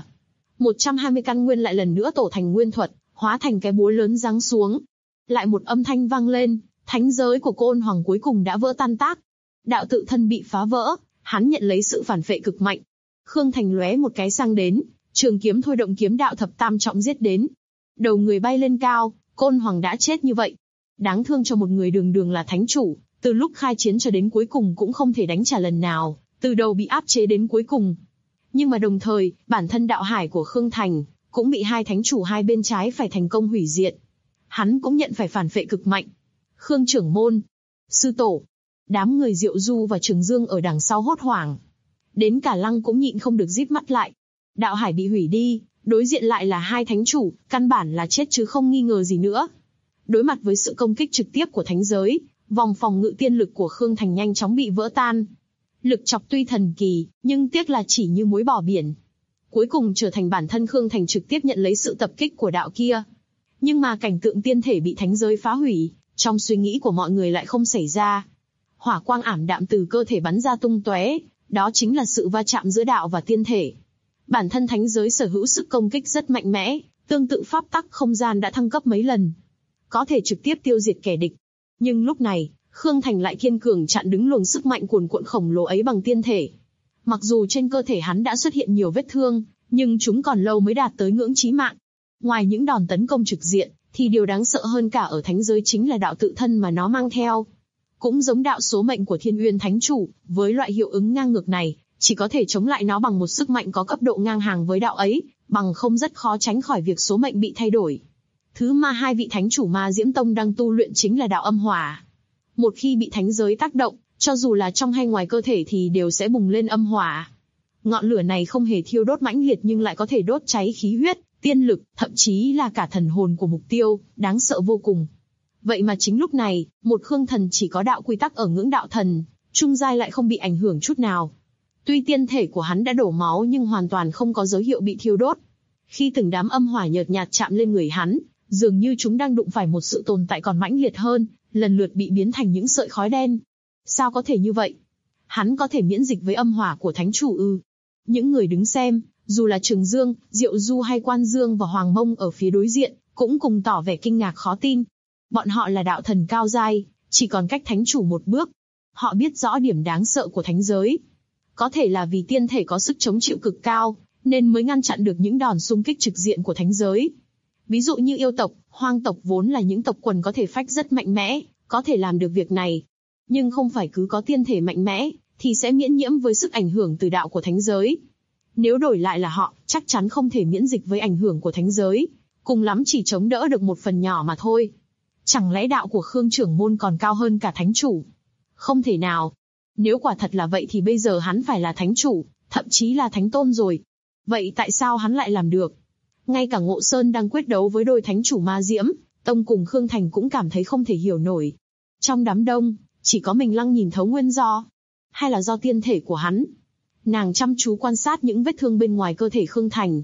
120 căn nguyên lại lần nữa tổ thành nguyên thuật, hóa thành cái búa lớn giáng xuống. Lại một âm thanh vang lên, thánh giới của Côn Hoàng cuối cùng đã vỡ tan tác. Đạo tự thân bị phá vỡ, hắn nhận lấy sự phản phệ cực mạnh. Khương Thành lóe một cái sang đến, trường kiếm thôi động kiếm đạo thập tam trọng giết đến. Đầu người bay lên cao, Côn Hoàng đã chết như vậy. Đáng thương cho một người đường đường là thánh chủ, từ lúc khai chiến cho đến cuối cùng cũng không thể đánh trả lần nào, từ đầu bị áp chế đến cuối cùng. Nhưng mà đồng thời, bản thân đạo hải của Khương Thành cũng bị hai thánh chủ hai bên trái phải thành công hủy diệt. Hắn cũng nhận phải phản phệ cực mạnh. Khương trưởng môn, sư tổ, đám người Diệu Du và Trường Dương ở đằng sau hốt hoảng. Đến cả Lăng cũng nhịn không được díp mắt lại. Đạo hải bị hủy đi, đối diện lại là hai thánh chủ, căn bản là chết chứ không nghi ngờ gì nữa. Đối mặt với sự công kích trực tiếp của thánh giới, vòng phòng ngự tiên lực của Khương Thành nhanh chóng bị vỡ tan. Lực chọc tuy thần kỳ, nhưng tiếc là chỉ như muối bỏ biển. Cuối cùng trở thành bản thân Khương Thành trực tiếp nhận lấy sự tập kích của đạo kia. Nhưng mà cảnh tượng tiên thể bị thánh giới phá hủy, trong suy nghĩ của mọi người lại không xảy ra. Hỏa quang ảm đạm từ cơ thể bắn ra tung tóe, đó chính là sự va chạm giữa đạo và tiên thể. Bản thân thánh giới sở hữu sức công kích rất mạnh mẽ, tương tự pháp tắc không gian đã thăng cấp mấy lần, có thể trực tiếp tiêu diệt kẻ địch. Nhưng lúc này, Khương Thành lại kiên cường chặn đứng luồng sức mạnh cuồn cuộn khổng lồ ấy bằng tiên thể. Mặc dù trên cơ thể hắn đã xuất hiện nhiều vết thương, nhưng chúng còn lâu mới đạt tới ngưỡng chí mạng. Ngoài những đòn tấn công trực diện, thì điều đáng sợ hơn cả ở thánh giới chính là đạo tự thân mà nó mang theo. Cũng giống đạo số mệnh của Thiên Uyên Thánh Chủ, với loại hiệu ứng ngang ngược này, chỉ có thể chống lại nó bằng một sức mạnh có cấp độ ngang hàng với đạo ấy, bằng không rất khó tránh khỏi việc số mệnh bị thay đổi. Thứ mà hai vị thánh chủ Ma Diễm Tông đang tu luyện chính là đạo âm hỏa. Một khi bị thánh giới tác động, cho dù là trong hay ngoài cơ thể thì đều sẽ bùng lên âm hỏa. Ngọn lửa này không hề thiêu đốt mãnh liệt nhưng lại có thể đốt cháy khí huyết, tiên lực, thậm chí là cả thần hồn của mục tiêu, đáng sợ vô cùng. Vậy mà chính lúc này, một Khương Thần chỉ có đạo quy tắc ở ngưỡng đạo thần, trung giai lại không bị ảnh hưởng chút nào. Tuy tiên thể của hắn đã đổ máu nhưng hoàn toàn không có dấu hiệu bị thiêu đốt. Khi từng đám âm hỏa nhợt nhạt chạm lên người hắn, dường như chúng đang đụng phải một sự tồn tại còn mãnh liệt hơn, lần lượt bị biến thành những sợi khói đen. Sao có thể như vậy? Hắn có thể miễn dịch với âm hỏa của thánh chủ ư? Những người đứng xem, dù là Trường Dương, Diệu Du hay Quan Dương và Hoàng Mông ở phía đối diện, cũng cùng tỏ vẻ kinh ngạc khó tin. Bọn họ là đạo thần cao giai, chỉ còn cách thánh chủ một bước. Họ biết rõ điểm đáng sợ của thánh giới. Có thể là vì tiên thể có sức chống chịu cực cao, nên mới ngăn chặn được những đòn xung kích trực diện của thánh giới. Ví dụ như yêu tộc, hoang tộc vốn là những tộc quần có thể phách rất mạnh mẽ, có thể làm được việc này. Nhưng không phải cứ có tiên thể mạnh mẽ, thì sẽ miễn nhiễm với sức ảnh hưởng từ đạo của thánh giới. Nếu đổi lại là họ, chắc chắn không thể miễn dịch với ảnh hưởng của thánh giới, cùng lắm chỉ chống đỡ được một phần nhỏ mà thôi. Chẳng lẽ đạo của Khương trưởng môn còn cao hơn cả thánh chủ? Không thể nào. Nếu quả thật là vậy thì bây giờ hắn phải là thánh chủ, thậm chí là thánh tôn rồi. Vậy tại sao hắn lại làm được? Ngay cả Ngộ Sơn đang quyết đấu với đôi thánh chủ Ma Diễm Tông cùng Khương Thành cũng cảm thấy không thể hiểu nổi. Trong đám đông, chỉ có mình Lăng nhìn thấu nguyên do. Hay là do tiên thể của hắn? Nàng chăm chú quan sát những vết thương bên ngoài cơ thể Khương Thành.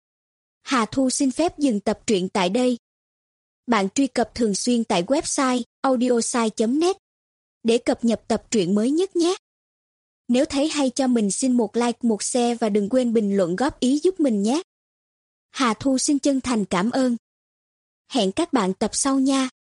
Hà Thu xin phép dừng tập truyện tại đây. Bạn truy cập thường xuyên tại website audiosai.net để cập nhật tập truyện mới nhất nhé. Nếu thấy hay cho mình xin một like, một share và đừng quên bình luận góp ý giúp mình nhé. Hà Thu xin chân thành cảm ơn. Hẹn các bạn tập sau nha.